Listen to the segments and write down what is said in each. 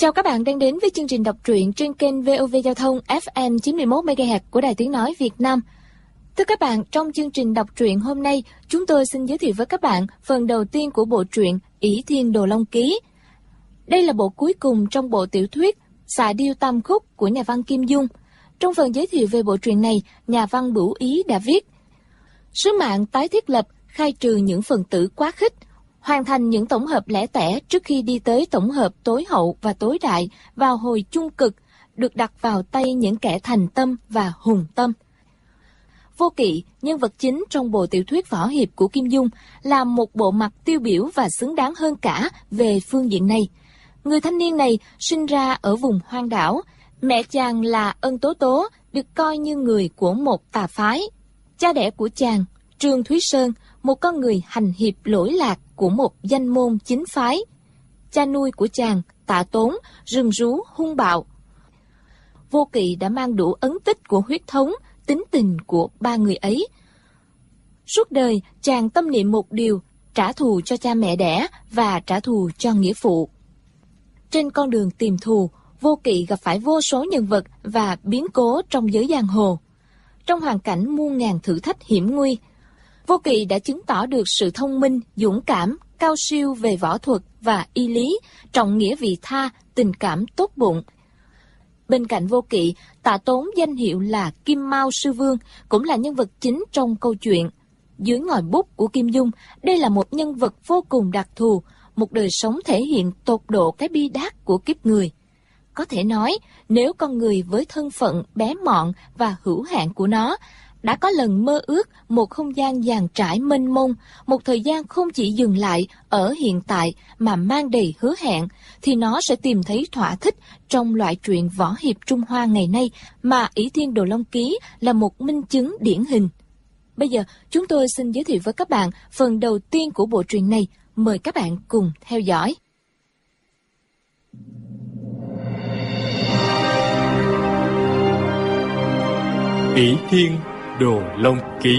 Chào các bạn đang đến với chương trình đọc truyện trên kênh VOV Giao thông FM 91 MHz của Đài Tiếng nói Việt Nam. Thưa các bạn, trong chương trình đọc truyện hôm nay, chúng tôi xin giới thiệu với các bạn phần đầu tiên của bộ truyện Ỷ Thiên Đồ Long Ký. Đây là bộ cuối cùng trong bộ tiểu thuyết Xạ Điêu Tam Khúc của nhà văn Kim Dung. Trong phần giới thiệu về bộ truyện này, nhà văn Bửu Ý đã viết: sứ mạng tái thiết lập, khai trừ những phần tử quá khích, hoàn thành những tổng hợp lẻ tẻ trước khi đi tới tổng hợp tối hậu và tối đại vào hồi chung cực, được đặt vào tay những kẻ thành tâm và hùng tâm. Vô Kỵ, nhân vật chính trong bộ tiểu thuyết võ hiệp của Kim Dung, là một bộ mặt tiêu biểu và xứng đáng hơn cả về phương diện này. Người thanh niên này sinh ra ở vùng hoang đảo. Mẹ chàng là Ân Tố Tố, được coi như người của một tà phái. Cha đẻ của chàng, Trương Thúy Sơn, một con người hành hiệp lỗi lạc của một danh môn chính phái. Cha nuôi của chàng, Tạ Tốn, rừng rú hung bạo. Vô Kỵ đã mang đủ ấn tích của huyết thống, tính tình của ba người ấy. Suốt đời, chàng tâm niệm một điều: trả thù cho cha mẹ đẻ và trả thù cho nghĩa phụ. Trên con đường tìm thù, Vô Kỵ gặp phải vô số nhân vật và biến cố trong giới giang hồ. Trong hoàn cảnh muôn ngàn thử thách hiểm nguy, Vô Kỵ đã chứng tỏ được sự thông minh, dũng cảm, cao siêu về võ thuật và y lý, trọng nghĩa vị tha, tình cảm tốt bụng. Bên cạnh Vô Kỵ, Tạ Tốn danh hiệu là Kim Mao Sư Vương, cũng là nhân vật chính trong câu chuyện. Dưới ngòi bút của Kim Dung, đây là một nhân vật vô cùng đặc thù, một đời sống thể hiện tột độ cái bi đát của kiếp người. Có thể nói, nếu con người với thân phận bé mọn và hữu hạn của nó đã có lần mơ ước một không gian dàn trải mênh mông, một thời gian không chỉ dừng lại ở hiện tại mà mang đầy hứa hẹn, thì nó sẽ tìm thấy thỏa thích trong loại truyện võ hiệp Trung Hoa ngày nay mà Ỷ Thiên Đồ Long Ký là một minh chứng điển hình. Bây giờ, chúng tôi xin giới thiệu với các bạn phần đầu tiên của bộ truyện này. Mời các bạn cùng theo dõi. Ỷ Thiên Đồ Long Ký.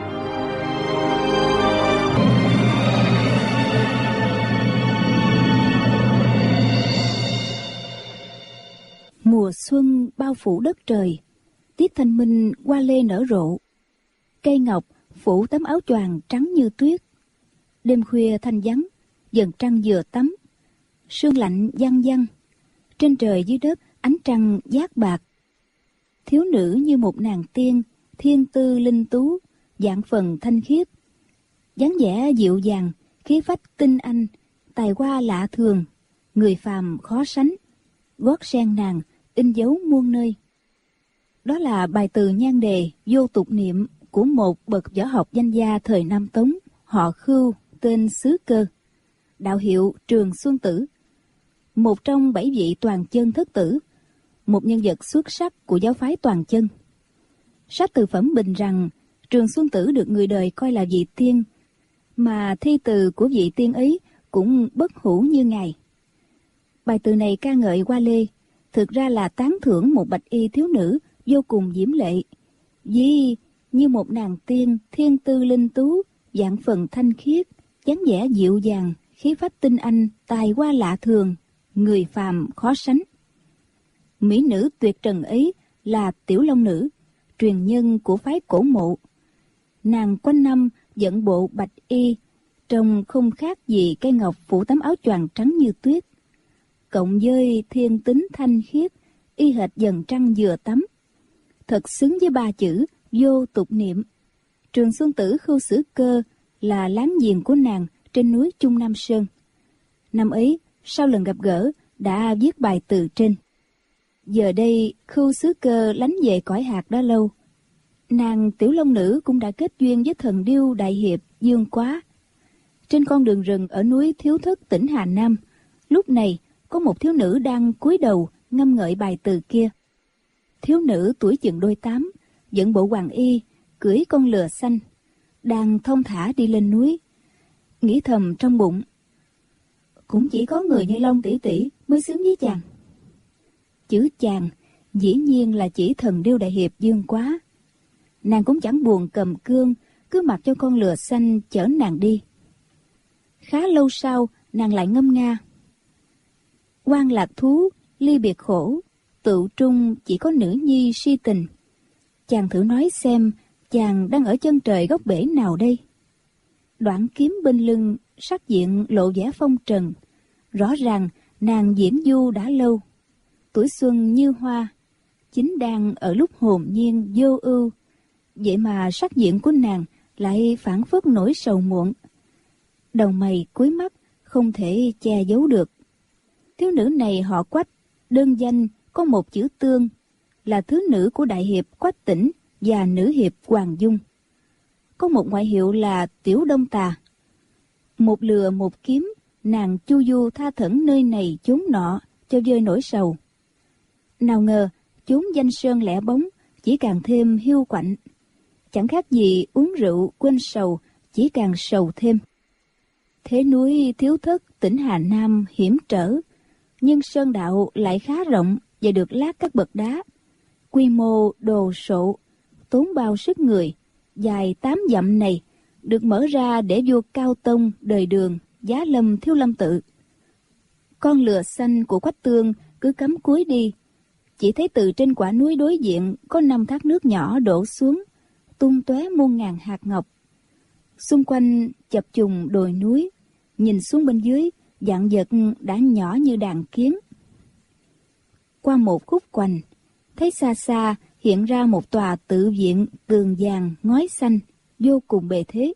Mùa xuân bao phủ đất trời, tiết thanh minh hoa lê nở rộ, cây ngọc phủ tấm áo choàng trắng như tuyết. Đêm khuya thanh vắng, dần trăng vừa tắm, sương lạnh giăng giăng. Trên trời dưới đất ánh trăng dát bạc. Thiếu nữ như một nàng tiên, thiên tư linh tú, dạng phần thanh khiết, dáng vẻ dịu dàng, khí phách tinh anh, tài hoa lạ thường, người phàm khó sánh. Gót sen nàng in dấu muôn nơi. Đó là bài từ nhan đề Vô Tục Niệm của một bậc võ học danh gia thời Nam Tống, họ Khưu, tên Xứ Cơ, đạo hiệu Trường Xuân Tử, một trong 7 vị toàn chân thất tử, một nhân vật xuất sắc của giáo phái toàn chân. Sách từ phẩm bình rằng Trường Xuân Tử được người đời coi là vị tiên, mà thi từ của vị tiên ấy cũng bất hủ như ngài. Bài từ này ca ngợi Hoa Lê, thực ra là tán thưởng một bạch y thiếu nữ vô cùng diễm lệ, vì như một nàng tiên, thiên tư linh tú, dạng phần thanh khiết, dáng vẻ dịu dàng, khí phách tinh anh, tài hoa lạ thường, người phàm khó sánh. Mỹ nữ tuyệt trần ấy là Tiểu Long Nữ, truyền nhân của phái Cổ Mộ. Nàng quanh năm dẫn bộ bạch y, trông không khác gì cây ngọc phủ tấm áo choàng trắng như tuyết. Cộng với thiên tính thanh khiết, y hệt dần trăng vừa tắm, thật xứng với 3 chữ vô tục niệm. Trường Xuân Tử Khưu Xứ Cơ là láng giềng của nàng trên núi Trung Nam Sơn. Năm ấy, sau lần gặp gỡ, đã viết bài từ trên. Giờ đây, Khưu Xứ Cơ lánh về cõi hạt đã lâu. Nàng Tiểu Long Nữ cũng đã kết duyên với thần điêu đại hiệp Dương Quá. Trên con đường rừng ở núi Thiếu Thất tỉnh Hà Nam, lúc này có một thiếu nữ đang cúi đầu ngâm ngợi bài từ kia. Thiếu nữ tuổi chừng đôi 8, dẫn bộ hoàng y, cưỡi con lừa xanh, đang thong thả đi lên núi. Nghĩ thầm trong bụng, cũng chỉ có người như Long tỷ tỷ mới xứng với chàng. Chữ chàng dĩ nhiên là chỉ thần điêu đại hiệp Dương Quá. Nàng cũng chẳng buồn cầm cương, cứ mặc cho con lừa xanh chở nàng đi. Khá lâu sau, nàng lại ngâm nga: Quan lạc thú ly biệt khổ, tựu trung chỉ có nữ nhi si tình. Chàng thử nói xem, chàng đang ở chân trời góc bể nào đây? Đoạn kiếm bên lưng, sắc diện lộ vẻ phong trần. Rõ ràng nàng diễn du đã lâu. Tuổi xuân như hoa, chính đang ở lúc hồn nhiên vô ưu. Vậy mà sắc diện của nàng lại phảng phất nỗi sầu muộn. Đầu mày cuối mắt không thể che giấu được. Thiếu nữ này họ Quách, đơn danh có một chữ Tương, là thứ nữ của đại hiệp Quách Tĩnh và nữ hiệp Hoàng Dung. Có một ngoại hiệu là Tiểu Đông Tà. Một lừa một kiếm, nàng chu du tha thẩn nơi này chốn nọ cho vơi nỗi sầu. Nào ngờ chốn danh sơn lẻ bóng chỉ càng thêm hiu quạnh. Chẳng khác gì uống rượu quên sầu, chỉ càng sầu thêm. Thế núi thiếu thất tỉnh Hà Nam hiểm trở, nhưng sơn đạo lại khá rộng và được lát các bậc đá. Quy mô đồ sộ, tốn bao sức người, dài 8 dặm này được mở ra để vua Cao Tông đời Đường giá lâm Thiếu Lâm Tự. Con lừa xanh của Quách Tương cứ cắm cúi đi, chỉ thấy từ trên quả núi đối diện có 5 thác nước nhỏ đổ xuống, tung tóe muôn ngàn hạt ngọc. Xung quanh chập trùng đồi núi, nhìn xuống bên dưới, vạn vật đã nhỏ như đàn kiến. Qua một khúc quanh, thấy xa xa hiện ra một tòa tự viện tường vàng ngói xanh, vô cùng bề thế.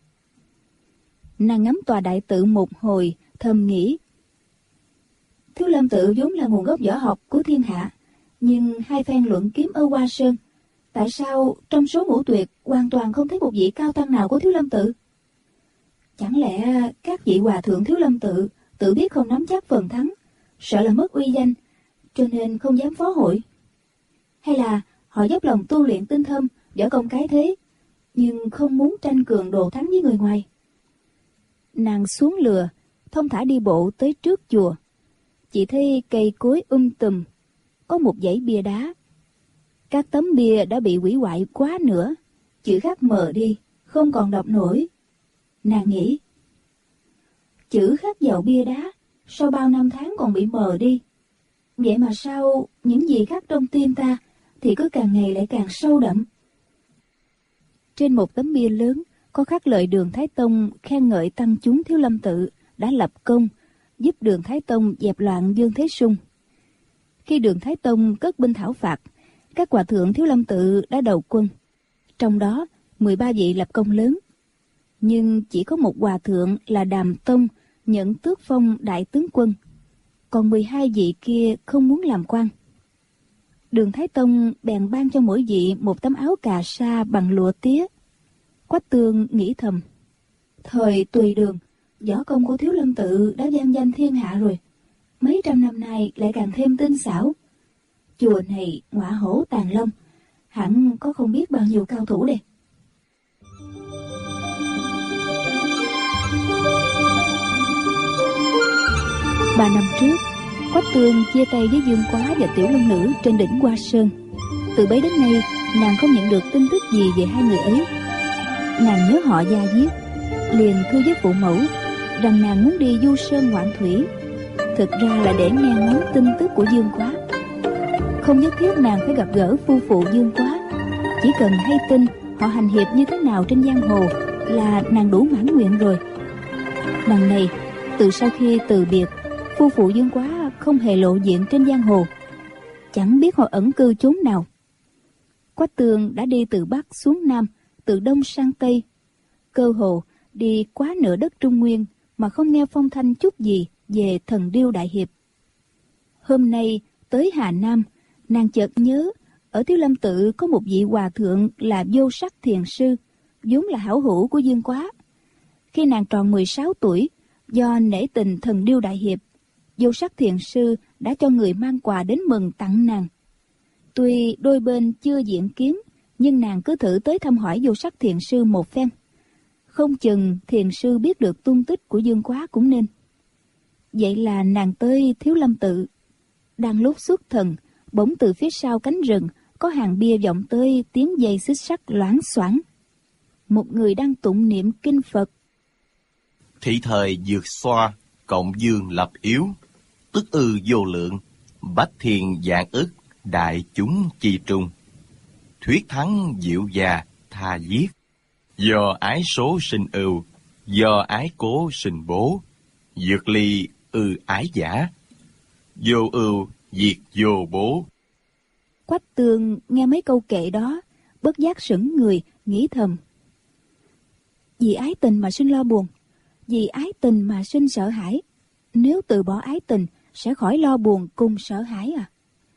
Nàng ngắm tòa đại tự một hồi, thầm nghĩ: Thiếu Lâm Tự vốn là nguồn gốc võ học của thiên hạ, nhưng hai phen luận kiếm ở Hoa Sơn, tại sao trong số ngũ tuyệt hoàn toàn không thấy một vị cao tăng nào của Thiếu Lâm Tự? Chẳng lẽ các vị hòa thượng Thiếu Lâm Tự tự biết không nắm chắc phần thắng, sợ là mất uy danh, cho nên không dám phó hội? Hay là họ dốc lòng tu luyện tinh thâm, võ công cái thế, nhưng không muốn tranh cường đồ thắng với người ngoài? Nàng xuống lừa, thông thả đi bộ tới trước chùa. Chỉ thấy cây cối tùm, có một dãy bia đá. Các tấm bia đã bị hủy hoại quá nữa, chữ khắc mờ đi, không còn đọc nổi. Nàng nghĩ, chữ khắc vào bia đá sau bao năm tháng còn bị mờ đi. Vậy mà sao những gì khắc trong tim ta thì cứ càng ngày lại càng sâu đậm. Trên một tấm bia lớn có khắc lời Đường Thái Tông khen ngợi tăng chúng Thiếu Lâm Tự đã lập công, giúp Đường Thái Tông dẹp loạn Dương Thế Sung. Khi Đường Thái Tông cất binh thảo phạt, các hòa thượng Thiếu Lâm Tự đã đầu quân. Trong đó 13 vị lập công lớn, nhưng chỉ có một hòa thượng là Đàm Tông nhận tước phong đại tướng quân, còn 12 vị kia không muốn làm quan. Đường Thái Tông bèn ban cho mỗi vị một tấm áo cà sa bằng lụa tía. Quách Tương nghĩ thầm, thời Tùy Đường, võ công của Thiếu Lâm Tự đã vang danh thiên hạ rồi, mấy trăm năm nay lại càng thêm tinh xảo. Chùa này ngọa hổ tàng long, hẳn có không biết bao nhiêu cao thủ đây. Ba năm trước, Quách Tương chia tay với Dương Quá và Tiểu Long Nữ trên đỉnh Hoa Sơn. Từ bấy đến nay, nàng không nhận được tin tức gì về hai người ấy. Nàng nhớ họ da diết, liền thư với phụ mẫu rằng nàng muốn đi du sơn ngoạn thủy, thực ra là để nghe ngóng tin tức của Dương Quá. Không nhất thiết nàng phải gặp gỡ phu phụ Dương Quá, chỉ cần hay tin họ hành hiệp như thế nào trên giang hồ là nàng đủ mãn nguyện rồi. Đằng này, từ sau khi từ biệt, phu phụ Dương Quá không hề lộ diện trên giang hồ, chẳng biết họ ẩn cư chốn nào. Quách Tương đã đi từ Bắc xuống Nam, từ Đông sang Tây, cơ hồ đi quá nửa đất Trung Nguyên mà không nghe phong thanh chút gì về Thần Điêu đại hiệp. Hôm nay tới Hà Nam, nàng chợt nhớ ở Thiếu Lâm Tự có một vị hòa thượng là Vô Sắc Thiền Sư, vốn là hảo hữu của Dương Quá. Khi nàng tròn 16 tuổi, do nể tình Thần Điêu đại hiệp, Vô Sắc Thiền Sư đã cho người mang quà đến mừng tặng nàng. Tuy đôi bên chưa diện kiến, nhưng nàng cứ thử tới thăm hỏi Vô Sắc Thiền Sư một phen. Không chừng Thiền Sư biết được tung tích của Dương Quá cũng nên. Vậy là nàng tới Thiếu Lâm Tự. Đang lúc xuất thần, bỗng từ phía sau cánh rừng có hàng bia vọng tới tiếng giày xích sắt loảng xoảng. Một người đang tụng niệm kinh Phật. Thị thời dược xoa, cộng dương lập yếu, tức ư vô lượng, bách thiên vạn ức, đại chúng chi trung. Thuyết thắng diệu già tha giết, do ái số sinh ưu, do ái cố sinh bố. Dược ly ái giả, vô ưu diệt vô bố. Quách Tương nghe mấy câu kệ đó, bất giác sững người, nghĩ thầm: vì ái tình mà sinh lo buồn, vì ái tình mà sinh sợ hãi. Nếu từ bỏ ái tình, sẽ khỏi lo buồn cùng sợ hãi à.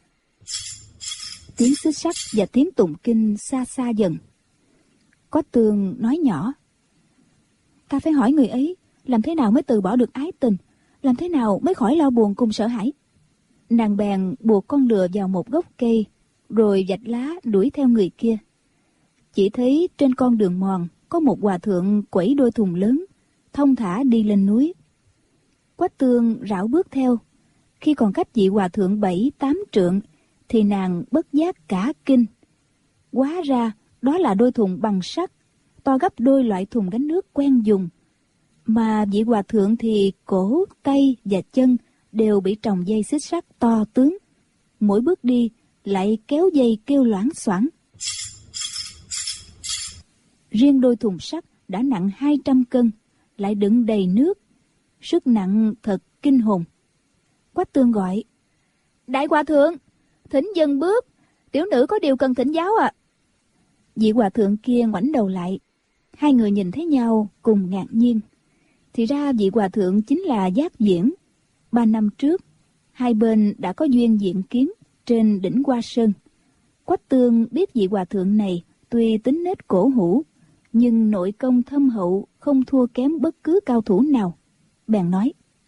Tiếng xích sắt và tiếng tụng kinh xa xa dần. Quách Tương nói nhỏ: ta phải hỏi người ấy, làm thế nào mới từ bỏ được ái tình, làm thế nào mới khỏi lo buồn cùng sợ hãi. Nàng bèn buộc con lừa vào một gốc cây, rồi vạch lá đuổi theo người kia. Chỉ thấy trên con đường mòn có một hòa thượng quẩy đôi thùng lớn, thong thả đi lên núi. Quách Tương rảo bước theo. Khi còn cách vị hòa thượng 7-8 trượng, thì nàng bất giác cả kinh. Hóa ra đó là đôi thùng bằng sắt, to gấp đôi loại thùng gánh nước quen dùng. Mà vị hòa thượng thì cổ, tay và chân đều bị tròng dây xích sắt to tướng. Mỗi bước đi lại kéo dây kêu loảng xoảng. Riêng đôi thùng sắt đã nặng 200 cân, lại đựng đầy nước. Sức nặng thật kinh hồn. Quách Tương gọi: đại hòa thượng, thỉnh dừng bước, tiểu nữ có điều cần thỉnh giáo ạ. Vị hòa thượng kia ngoảnh đầu lại. Hai người nhìn thấy nhau cùng ngạc nhiên. Thì ra vị hòa thượng chính là Giác Viễn. 3 năm trước, hai bên đã có duyên diện kiến trên đỉnh Hoa Sơn. Quách Tương biết vị hòa thượng này tuy tính nết cổ hủ, nhưng nội công thâm hậu, không thua kém bất cứ cao thủ nào. Bèn nói: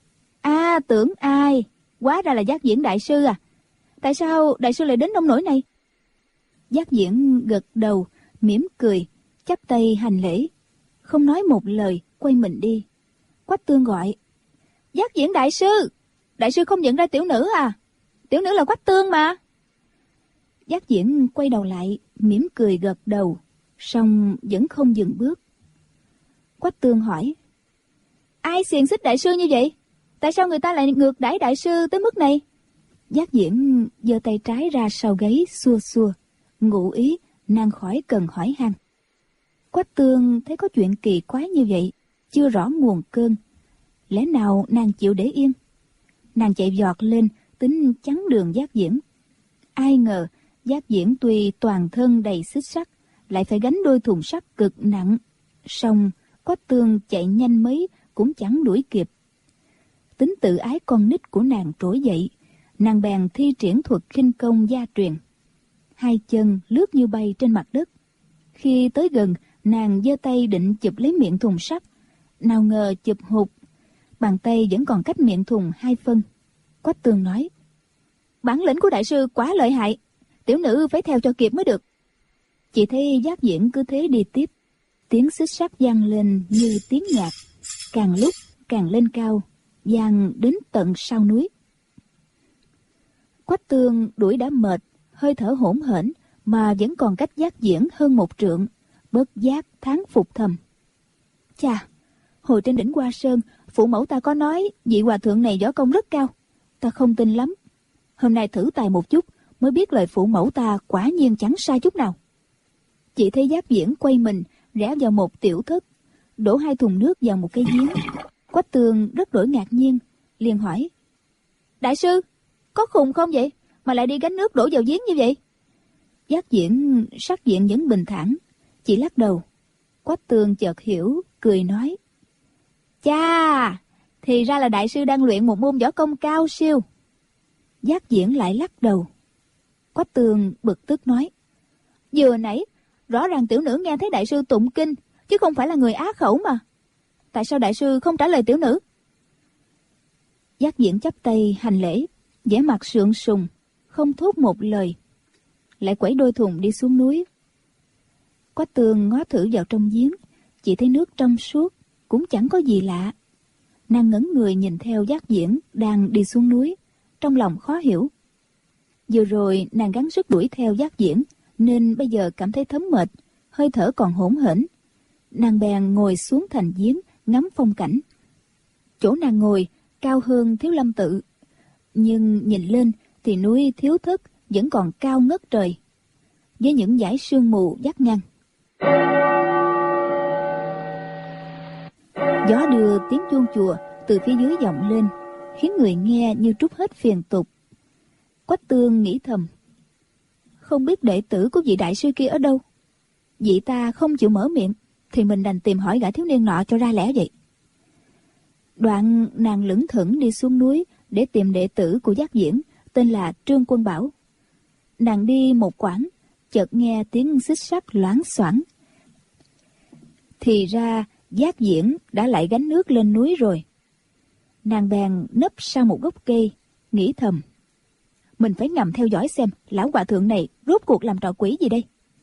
tưởng ai, hóa ra là Giác Viễn đại sư à. Tại sao đại sư lại đến nông nỗi này? Giác Viễn gật đầu, mỉm cười, chắp tay hành lễ, không nói một lời, quay mình đi. Quách Tương gọi: Giác Viễn đại sư không nhận ra tiểu nữ à? Tiểu nữ là Quách Tương mà. Giác Viễn quay đầu lại, mỉm cười gật đầu, song vẫn không dừng bước. Quách Tương hỏi: ai xiềng xích đại sư như vậy? Tại sao người ta lại ngược đãi đại sư tới mức này? Giác Viễn giơ tay trái ra sau gáy xua xua, ngụ ý nàng khỏi cần hỏi han. Quách Tương thấy có chuyện kỳ quái như vậy, chưa rõ nguồn cơn, lẽ nào nàng chịu để yên? Nàng chạy vọt lên, tính chắn đường Giác Viễn. Ai ngờ Giác Viễn tuy toàn thân đầy xích sắt, lại phải gánh đôi thùng sắt cực nặng. Song Quách Tương chạy nhanh mấy cũng chẳng đuổi kịp. Tính tự ái con nít của nàng trỗi dậy, nàng bèn thi triển thuật khinh công gia truyền. Hai chân lướt như bay trên mặt đất. Khi tới gần, nàng giơ tay định chụp lấy miệng thùng sắt, nào ngờ chụp hụt, bàn tay vẫn còn cách miệng thùng 2 phân. Quách Tương nói: bản lĩnh của đại sư quá lợi hại, tiểu nữ phải theo cho kịp mới được. Chỉ thấy Giác Viễn cứ thế đi tiếp, tiếng xích sắt vang lên như tiếng nhạc, càng lúc càng lên cao, vang đến tận sau núi. Quách Tương đuổi đã mệt, hơi thở hỗn hển mà vẫn còn cách Giác Viễn hơn 1 trượng, bất giác thán phục thầm: chà, hồi trên đỉnh Hoa Sơn, phụ mẫu ta có nói vị hòa thượng này võ công rất cao, ta không tin lắm. Hôm nay thử tài một chút, mới biết lời phụ mẫu ta quả nhiên chẳng sai chút nào. Chỉ thấy Giác Viễn quay mình, rẽ vào một tiểu thất, đổ 2 thùng nước vào một cái giếng. Quách Tương rất đổi ngạc nhiên, liền hỏi: đại sư, có khùng không vậy, mà lại đi gánh nước đổ vào giếng như vậy? Giác Viễn sắc diện vẫn bình thản, chỉ lắc đầu. Quách Tương chợt hiểu, cười nói: chà, thì ra là đại sư đang luyện một môn võ công cao siêu. Giác Viễn lại lắc đầu. Quách Tương bực tức nói: vừa nãy rõ ràng tiểu nữ nghe thấy đại sư tụng kinh, chứ không phải là người á khẩu mà. Tại sao đại sư không trả lời tiểu nữ? Giác Viễn chắp tay hành lễ, vẻ mặt sượng sùng, không thốt một lời, lại quẩy đôi thùng đi xuống núi. Quách Tương ngó thử vào trong giếng, chỉ thấy nước trong suốt, cũng chẳng có gì lạ. Nàng ngẩng người nhìn theo Giác Viễn đang đi xuống núi, trong lòng khó hiểu. Vừa rồi nàng gắng sức đuổi theo Giác Viễn, nên bây giờ cảm thấy thấm mệt, hơi thở còn hỗn hển. Nàng bèn ngồi xuống thành giếng ngắm phong cảnh. Chỗ nàng ngồi cao hơn Thiếu Lâm tự, nhưng nhìn lên thì núi Thiếu Thất vẫn còn cao ngất trời, với những dải sương mù vắt ngang. Gió đưa tiếng chuông chùa từ phía dưới vọng lên, khiến người nghe như trút hết phiền tục. Quách Tương nghĩ thầm, không biết đệ tử của vị đại sư kia ở đâu. Vị ta không chịu mở miệng, thì mình đành tìm hỏi gã thiếu niên nọ cho ra lẽ vậy. Đoạn nàng lững thững đi xuống núi để tìm đệ tử của Giác Diễn, tên là Trương Quân Bảo. Nàng đi một quãng, chợt nghe tiếng xích sắt loáng xoảng. Thì ra Giác Diễn đã lại gánh nước lên núi rồi. Nàng bèn nấp sau một gốc cây, nghĩ thầm, mình phải ngầm theo dõi xem lão hòa thượng này rốt cuộc làm trò quỷ gì đây.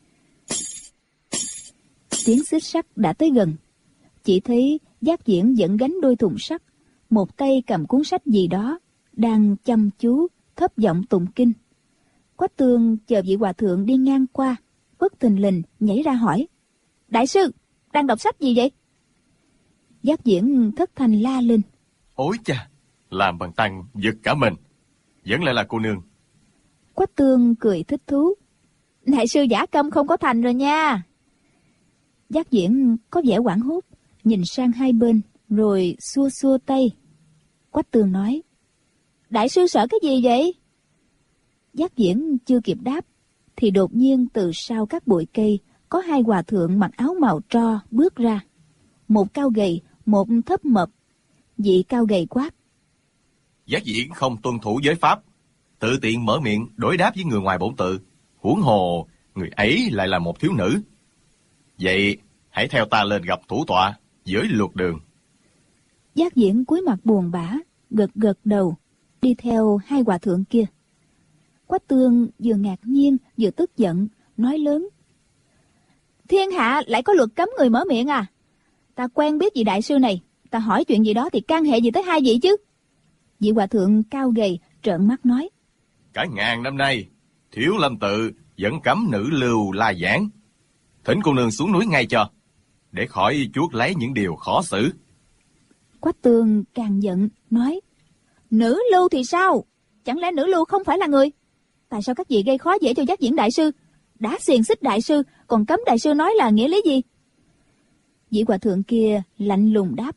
Tiếng xích sắt đã tới gần, chỉ thấy Giác Diễn vẫn gánh đôi thùng sắt, một tay cầm cuốn sách gì đó, đang chăm chú thấp giọng tụng kinh. Quách Tương chờ vị hòa thượng đi ngang qua, bất thình lình nhảy ra hỏi, đại sư đang đọc sách gì vậy? Giác Diễn thất thanh la lên, Ôi cha, làm bần tăng giật cả mình. Vẫn lại là cô nương. Quách Tương cười thích thú, đại sư giả câm không có thành rồi nha. Giác Diễn có vẻ hoảng hốt, nhìn sang hai bên rồi xua xua tay. Quách Tương nói, đại sư sợ cái gì vậy? Giác Diễn chưa kịp đáp thì đột nhiên từ sau các bụi cây có hai hòa thượng mặc áo màu tro bước ra. Một cao gầy, một thấp mập. Vị cao gầy quát, Giác Diễn không tuân thủ giới pháp, tự tiện mở miệng đối đáp với người ngoài bổn tự. Huống hồ người ấy lại là một thiếu nữ. Vậy hãy theo ta lên gặp thủ tọa với luật đường. Giác Diễn cúi mặt buồn bã, gật gật đầu, đi theo hai hòa thượng kia. Quách Tương vừa ngạc nhiên vừa tức giận, nói lớn, thiên hạ lại có luật cấm người mở miệng à? Ta quen biết vị đại sư này, ta hỏi chuyện gì đó thì can hệ gì tới hai vị chứ? Vị hòa thượng cao gầy trợn mắt nói, Cả ngàn năm nay, Thiếu Lâm tự vẫn cấm nữ lưu la giảng. Thỉnh cô nương xuống núi ngay cho, để khỏi chuốc lấy những điều khó xử. Quách Tương càng giận, nói, nữ lưu thì sao? Chẳng lẽ nữ lưu không phải là người? Tại sao các vị gây khó dễ cho Giác Diễn đại sư? Đã xiềng xích đại sư, còn cấm đại sư nói là nghĩa lý gì? Vị hòa thượng kia lạnh lùng đáp,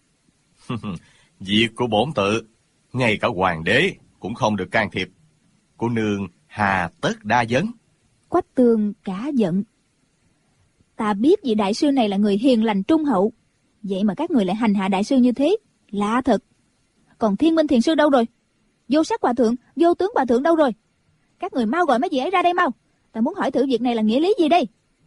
Việc của bổn tự, ngay cả hoàng đế cũng không được can thiệp. Cô nương hà tất đa vấn. Quách Tương cả giận, ta biết vị đại sư này là người hiền lành trung hậu, vậy mà các người lại hành hạ đại sư như thế, lạ thật. Còn Thiên Minh thiền sư đâu rồi? Vô Sắc hòa thượng, Vô Tướng hòa thượng đâu rồi? Các người mau gọi mấy vị ấy ra đây mau, ta muốn hỏi thử việc này là nghĩa lý gì đây.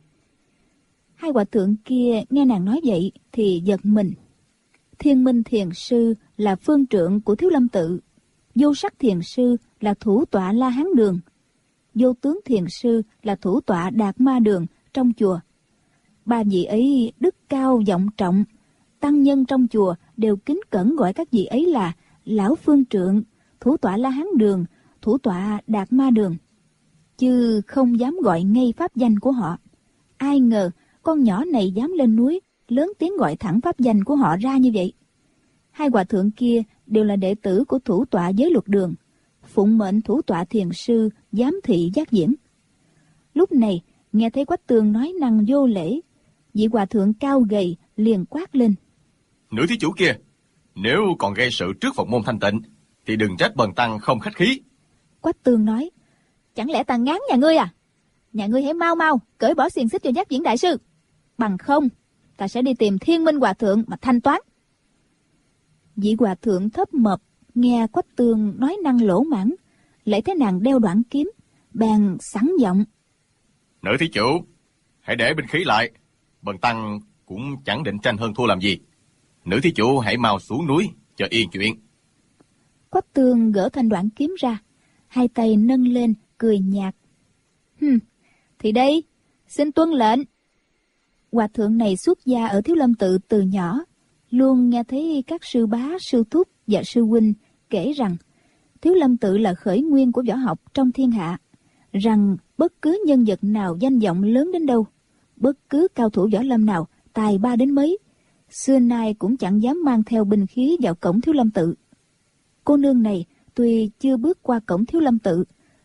Hai hòa thượng kia nghe nàng nói vậy thì giật mình. Thiên Minh thiền sư là phương trượng của Thiếu Lâm tự, Vô Sắc thiền sư là thủ tọa La Hán đường, Vô Tướng thiền sư là thủ tọa Đạt Ma đường trong chùa. Ba vị ấy đức cao vọng trọng, tăng nhân trong chùa đều kính cẩn gọi các vị ấy là lão phương trượng, thủ tọa La Hán đường, thủ tọa Đạt Ma đường, chứ không dám gọi ngay pháp danh của họ. Ai ngờ con nhỏ này dám lên núi lớn tiếng gọi thẳng pháp danh của họ ra như vậy. Hai hòa thượng kia đều là đệ tử của thủ tọa giới luật đường, phụng mệnh thủ tọa thiền sư giám thị Giác Diễn. Lúc này nghe thấy Quách Tương nói năng vô lễ, vị hòa thượng cao gầy liền quát lên, Nữ thí chủ kia, nếu còn gây sự trước Phật môn thanh tịnh thì đừng trách bần tăng không khách khí. Quách Tương nói, chẳng lẽ ta ngán nhà ngươi à? Nhà ngươi hãy mau mau cởi bỏ xiềng xích cho Giác Diễn đại sư, bằng không ta sẽ đi tìm Thiên Minh hòa thượng mà thanh toán. Vị hòa thượng thấp mập nghe Quách Tương nói năng lỗ mãng, lại thấy nàng đeo đoạn kiếm, bèn sẵn giọng, Nữ thí chủ, hãy để binh khí lại, bần tăng cũng chẳng định tranh hơn thua làm gì. Nữ thí chủ hãy mau xuống núi cho yên chuyện. Quách Tương gỡ thanh đoạn kiếm ra, hai tay nâng lên cười nhạt, thì đây, xin tuân lệnh. Hòa thượng này xuất gia ở Thiếu Lâm tự từ nhỏ, luôn nghe thấy các sư bá, sư thúc và sư huynh kể rằng Thiếu Lâm tự là khởi nguyên của võ học trong thiên hạ, rằng bất cứ nhân vật nào danh vọng lớn đến đâu, bất cứ cao thủ võ lâm nào tài ba đến mấy, xưa nay cũng chẳng dám mang theo binh khí vào cổng Thiếu Lâm tự. Cô nương này tuy chưa bước qua cổng Thiếu Lâm tự,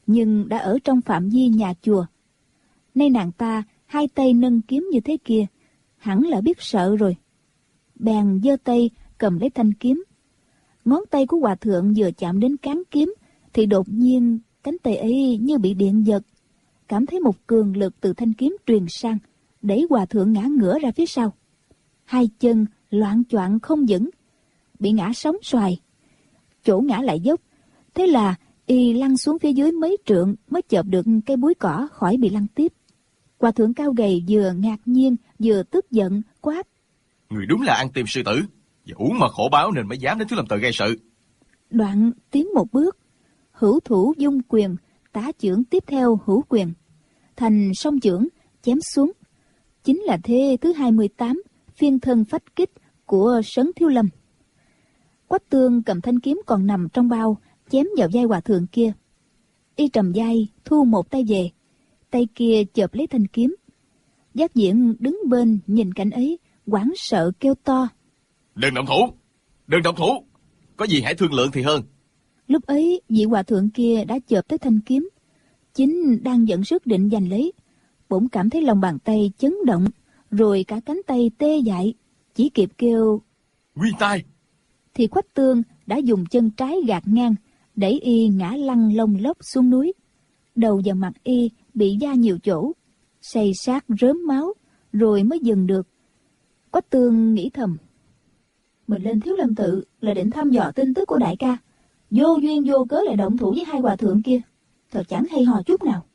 nhưng đã ở trong phạm vi nhà chùa. Nay nàng ta hai tay nâng kiếm như thế kia, hẳn là biết sợ rồi. Bèn giơ tay cầm lấy thanh kiếm. Ngón tay của hòa thượng vừa chạm đến cán kiếm thì đột nhiên cánh tay ấy như bị điện giật, cảm thấy một cường lực từ thanh kiếm truyền sang, đẩy hòa thượng ngã ngửa ra phía sau. Hai chân loạng choạng không vững, bị ngã sóng xoài. Chỗ ngã lại dốc, thế là y lăn xuống phía dưới mấy trượng mới chộp được cây búi cỏ khỏi bị lăn tiếp. Hòa thượng cao gầy vừa ngạc nhiên vừa tức giận quát: Người đúng là ăn tim sư tử, và uổng mà khổ báo nên mới dám đến Thiếu Lâm tự gây sự. Đoạn tiến một bước, hữu thủ dung quyền, tá chưởng tiếp theo hữu quyền, thành song chưởng chém xuống. Chính là thế thứ 28 phiên thân phách kích của Sấn Thiếu Lâm. Quách Tương cầm thanh kiếm còn nằm trong bao chém vào vai hòa thượng kia. Y trầm vai thu một tay về, tay kia chộp lấy thanh kiếm. Giác Viễn đứng bên nhìn cảnh ấy, hoảng sợ kêu to: Đừng động thủ, đừng động thủ, có gì hãy thương lượng thì hơn. Lúc ấy vị hòa thượng kia đã chộp tới thanh kiếm, chính đang dẫn sức định giành lấy, bỗng cảm thấy lòng bàn tay chấn động, rồi cả cánh tay tê dại, chỉ kịp kêu Nguyên tai, thì Quách Tương đã dùng chân trái gạt ngang, đẩy y ngã lăn lông lốc xuống núi. Đầu và mặt y bị da nhiều chỗ, xây sát rớm máu, rồi mới dừng được. Quách Tương nghĩ thầm: mình lên Thiếu Lâm tự là định thăm dò tin tức của đại ca, vô duyên vô cớ lại động thủ với hai hòa thượng kia, thật chẳng hay ho chút nào.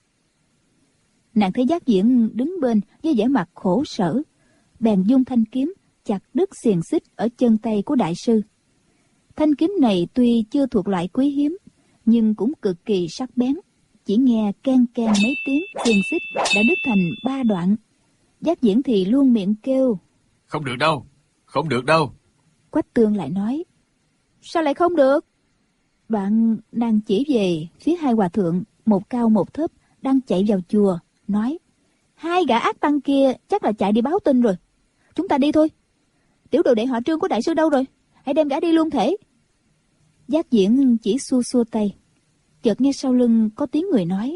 Nàng thấy Giác Viễn đứng bên với vẻ mặt khổ sở, bèn dung thanh kiếm chặt đứt xiềng xích ở chân tay của đại sư. Thanh kiếm này tuy chưa thuộc loại quý hiếm, nhưng cũng cực kỳ sắc bén. Chỉ nghe keng keng mấy tiếng, xiềng xích đã đứt thành 3 đoạn. Giác Viễn thì luôn miệng kêu: Không được đâu, không được đâu. Quách Tương lại nói: Sao lại không được? Đoạn nàng chỉ về phía hai hòa thượng, một cao một thấp, đang chạy vào chùa, nói: Hai gã ác tăng kia chắc là chạy đi báo tin rồi. Chúng ta đi thôi. Tiểu đồ đệ họ Trương của đại sư đâu rồi? Hãy đem gã đi luôn thể. Giác Viễn chỉ xua xua tay. Chợt nghe sau lưng có tiếng người nói: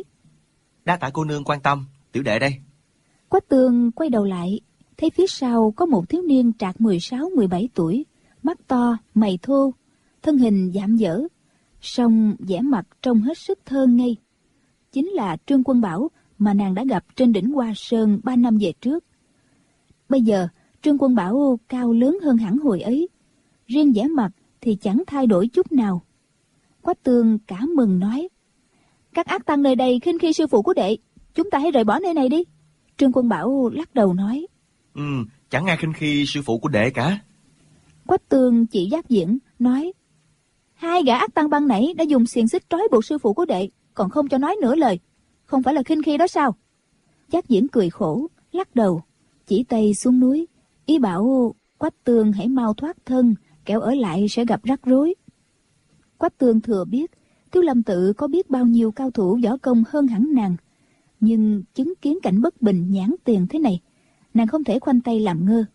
Đa tạ cô nương quan tâm, tiểu đệ đây. Quách Tương quay đầu lại, thấy phía sau có một thiếu niên trạc 16-17 tuổi, mắt to, mày thô, thân hình dạm dở, song vẻ mặt trông hết sức thơ ngây. Chính là Trương Quân Bảo mà nàng đã gặp trên đỉnh Hoa Sơn 3 năm về trước. Bây giờ Trương Quân Bảo cao lớn hơn hẳn hồi ấy, riêng vẻ mặt thì chẳng thay đổi chút nào. Quách Tương cả mừng nói: Các ác tăng nơi đây khinh khi sư phụ của đệ, chúng ta hãy rời bỏ nơi này đi. Trương Quân Bảo lắc đầu nói: Chẳng ai khinh khi sư phụ của đệ cả. Quách Tương chỉ Giác Viễn nói: Hai gã ác tăng ban nãy đã dùng xiềng xích trói buộc sư phụ của đệ, còn không cho nói nửa lời, không phải là khinh khi đó sao? Giác Viễn cười khổ, lắc đầu, chỉ tay xuống núi, ý bảo Quách Tương hãy mau thoát thân, kẻo ở lại sẽ gặp rắc rối. Quách Tương thừa biết Thiếu Lâm tự có biết bao nhiêu cao thủ võ công hơn hẳn nàng, nhưng chứng kiến cảnh bất bình nhãn tiền thế này, nàng không thể khoanh tay làm ngơ.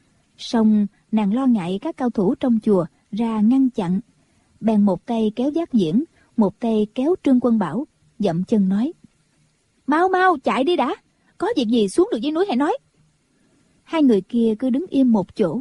Song nàng lo ngại các cao thủ trong chùa ra ngăn chặn, bèn một tay kéo Giác Viễn, một tay kéo Trương Quân Bảo, dậm chân nói: Mau mau chạy đi đã, có việc gì xuống được dưới núi hãy nói. Hai người kia cứ đứng im một chỗ.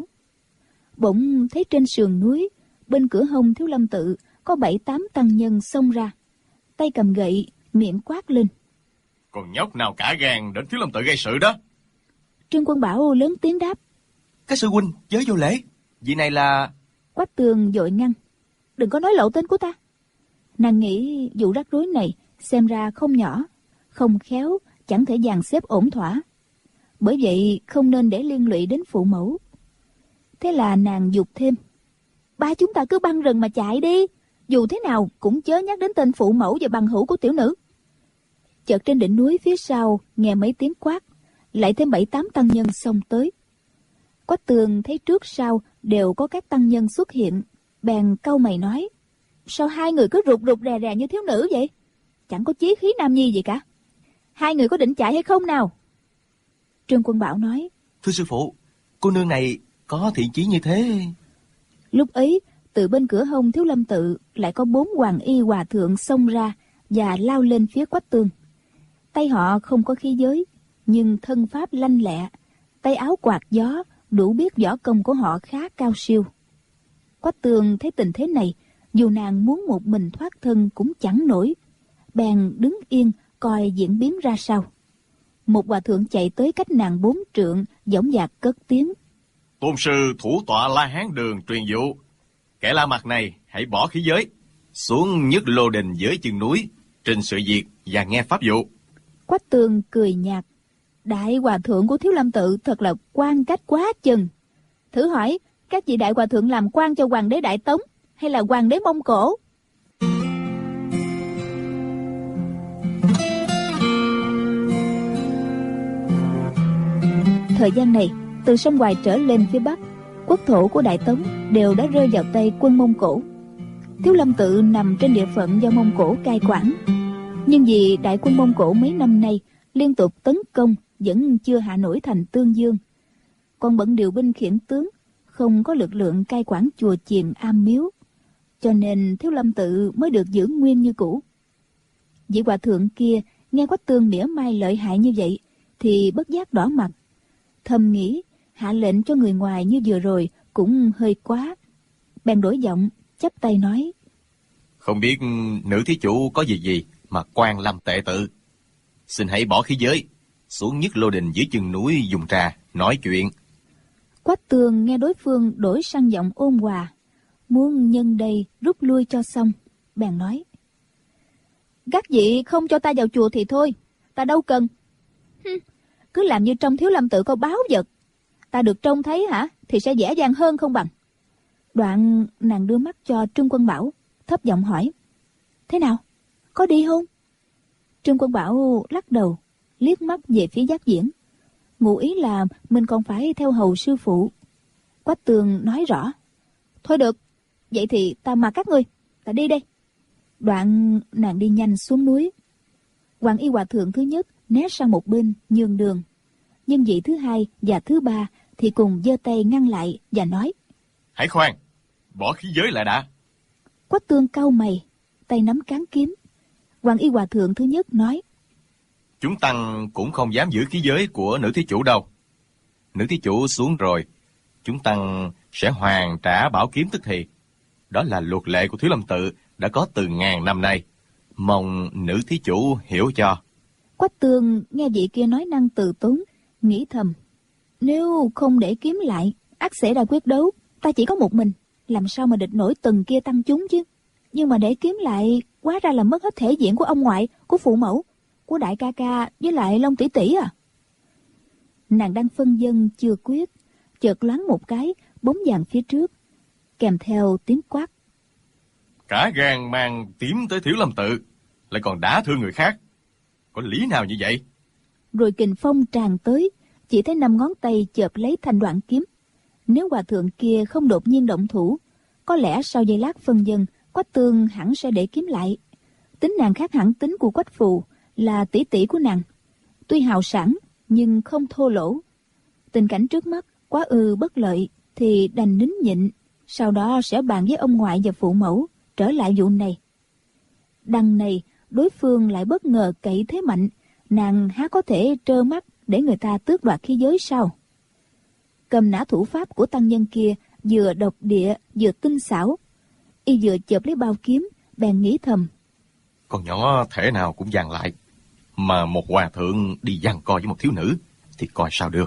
Bỗng thấy trên sườn núi, bên cửa hông Thiếu Lâm tự có 7-8 tăng nhân xông ra, tay cầm gậy, miệng quát lên: Còn nhóc nào cả gan đến Thiếu Lâm tự gây sự đó? Trương Quân Bảo lớn tiếng đáp: Các sư huynh chớ vô lễ, vị này là... Quách Tường vội ngăn: Đừng có nói lộ tên của ta. Nàng nghĩ vụ rắc rối này xem ra không nhỏ, không khéo chẳng thể dàn xếp ổn thỏa, bởi vậy không nên để liên lụy đến phụ mẫu. Thế là nàng giục thêm: Ba chúng ta cứ băng rừng mà chạy đi, dù thế nào cũng chớ nhắc đến tên phụ mẫu và bằng hữu của tiểu nữ. Chợt trên đỉnh núi phía sau nghe mấy tiếng quát, lại thêm 7-8 tăng nhân xông tới. Quách Tường thấy trước sau đều có các tăng nhân xuất hiện, bèn cau mày nói: Sao hai người cứ rụt rụt rè rè như thiếu nữ vậy? Chẳng có chí khí nam nhi gì cả. Hai người có định chạy hay không nào? Trương Quân Bảo nói: Thưa sư phụ, cô nương này có thiện chí như thế. Lúc ấy từ bên cửa hông Thiếu Lâm tự lại có 4 hoàng y hòa thượng xông ra, và lao lên phía Quách Tương. Tay họ không có khí giới, nhưng thân pháp lanh lẹ, tay áo quạt gió, đủ biết võ công của họ khá cao siêu. Quách Tương thấy tình thế này, dù nàng muốn một mình thoát thân cũng chẳng nổi, bèn đứng yên coi diễn biến ra sao. Một hòa thượng chạy tới cách nàng 4 trượng, dõng dạc cất tiếng: Tôn sư thủ tọa La Hán Đường truyền dụ, kẻ lạ mặt này hãy bỏ khí giới, xuống nhất lô đình dưới chân núi, trình sự việc và nghe pháp dụ. Quách Tương cười nhạt: Đại hòa thượng của Thiếu Lâm Tự thật là quan cách quá chừng. Thử hỏi, các vị đại hòa thượng làm quan cho hoàng đế Đại Tống hay là hoàng đế Mông Cổ? Thời gian này, từ sông Hoài trở lên phía bắc, quốc thổ của Đại Tống đều đã rơi vào tay quân Mông Cổ. Thiếu Lâm Tự nằm trên địa phận do Mông Cổ cai quản, nhưng vì đại quân Mông Cổ mấy năm nay liên tục tấn công vẫn chưa hạ nổi thành Tương Dương, còn bận điều binh khiển tướng, không có lực lượng cai quản chùa chiền am miếu, cho nên Thiếu Lâm Tự mới được giữ nguyên như cũ. Vị hòa thượng kia nghe Quách Tương mỉa mai lợi hại như vậy thì bất giác đỏ mặt, thầm nghĩ hạ lệnh cho người ngoài như vừa rồi cũng hơi quá, bèn đổi giọng chắp tay nói: Không biết nữ thí chủ có gì mà quan lâm tệ tự, xin hãy bỏ khí giới, xuống nhất lô đình dưới chân núi dùng trà nói chuyện. Quách Tương nghe đối phương đổi sang giọng ôn hòa, muốn nhân đây rút lui cho xong, bèn nói: Các vị không cho ta vào chùa thì thôi, ta đâu cần. Cứ làm như trong Thiếu Lâm Tự có báu vật, ta được trông thấy hả thì sẽ dễ dàng hơn không bằng. Đoạn nàng đưa mắt cho Trương Quân Bảo, thấp giọng hỏi: Thế nào, có đi không? Trương Quân Bảo lắc đầu, liếc mắt về phía Giác Viễn, ngụ ý là mình còn phải theo hầu sư phụ. Quách Tương nói rõ: Thôi được, vậy thì ta mặc các ngươi, ta đi đây. Đoạn nàng đi nhanh xuống núi. Hoàng Y hòa thượng thứ nhất né sang một bên nhường đường, nhưng vị thứ hai và thứ ba thì cùng giơ tay ngăn lại và nói: Hãy khoan, bỏ khí giới lại đã. Quách Tương cau mày, tay nắm cán kiếm. Hoàng Y hòa thượng thứ nhất nói: Chúng tăng cũng không dám giữ khí giới của nữ thí chủ đâu. Nữ thí chủ xuống rồi, chúng tăng sẽ hoàn trả bảo kiếm tức thì. Đó là luật lệ của Thiếu Lâm Tự đã có từ ngàn năm nay. Mong nữ thí chủ hiểu cho. Quách Tương nghe vị kia nói năng từ tốn, nghĩ thầm: Nếu không để kiếm lại, ắt sẽ ra quyết đấu. Ta chỉ có một mình, làm sao mà địch nổi từng kia tăng chúng chứ. Nhưng mà để kiếm lại, quá ra là mất hết thể diện của ông ngoại, của phụ mẫu, của đại ca ca với lại Long tỷ tỷ à. Nàng đang phân vân chưa quyết, chợt loáng một cái bóng vàng phía trước, kèm theo tiếng quát: Cả gan mang tím tới Thiếu Lâm Tự, lại còn đả thương người khác, có lý nào như vậy? Rồi kình phong tràn tới, chỉ thấy 5 ngón tay chộp lấy thanh đoạn kiếm. Nếu hòa thượng kia không đột nhiên động thủ, có lẽ sau giây lát phân vân, Quách Tương hẳn sẽ để kiếm lại. Tính nàng khác hẳn tính của Quách Phù, là tỷ tỷ của nàng, tuy hào sản nhưng không thô lỗ. Tình cảnh trước mắt quá bất lợi thì đành nín nhịn, sau đó sẽ bàn với ông ngoại và phụ mẫu trở lại vụ này. Đằng này đối phương lại bất ngờ cậy thế mạnh, nàng há có thể trơ mắt để người ta tước đoạt khí giới sao? Cầm nã thủ pháp của tăng nhân kia vừa độc địa vừa tinh xảo, y vừa chộp lấy bao kiếm, bèn nghĩ thầm: Con nhỏ thể nào cũng giằng lại, mà một hòa thượng đi giằng co với một thiếu nữ thì coi sao được.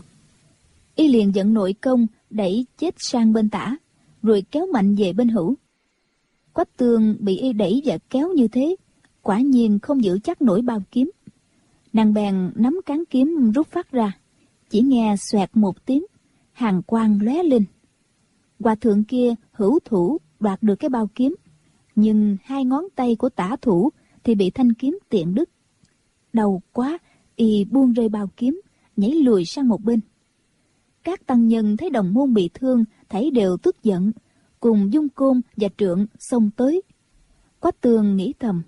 Y liền dẫn nội công đẩy chết sang bên tả, rồi kéo mạnh về bên hữu. Quách Tương bị y đẩy và kéo như thế, quả nhiên không giữ chắc nổi bao kiếm. Nàng bèn nắm cán kiếm rút phát ra, chỉ nghe xoẹt một tiếng, hàn quang lóe lên. Hòa thượng kia hữu thủ đoạt được cái bao kiếm, nhưng 2 ngón tay của tả thủ thì bị thanh kiếm tiện đứt. Đau quá, y buông rơi bao kiếm, nhảy lùi sang một bên. Các tăng nhân thấy đồng môn bị thương, thảy đều tức giận, cùng dung côn và trượng xông tới. Quách Tương nghĩ thầm: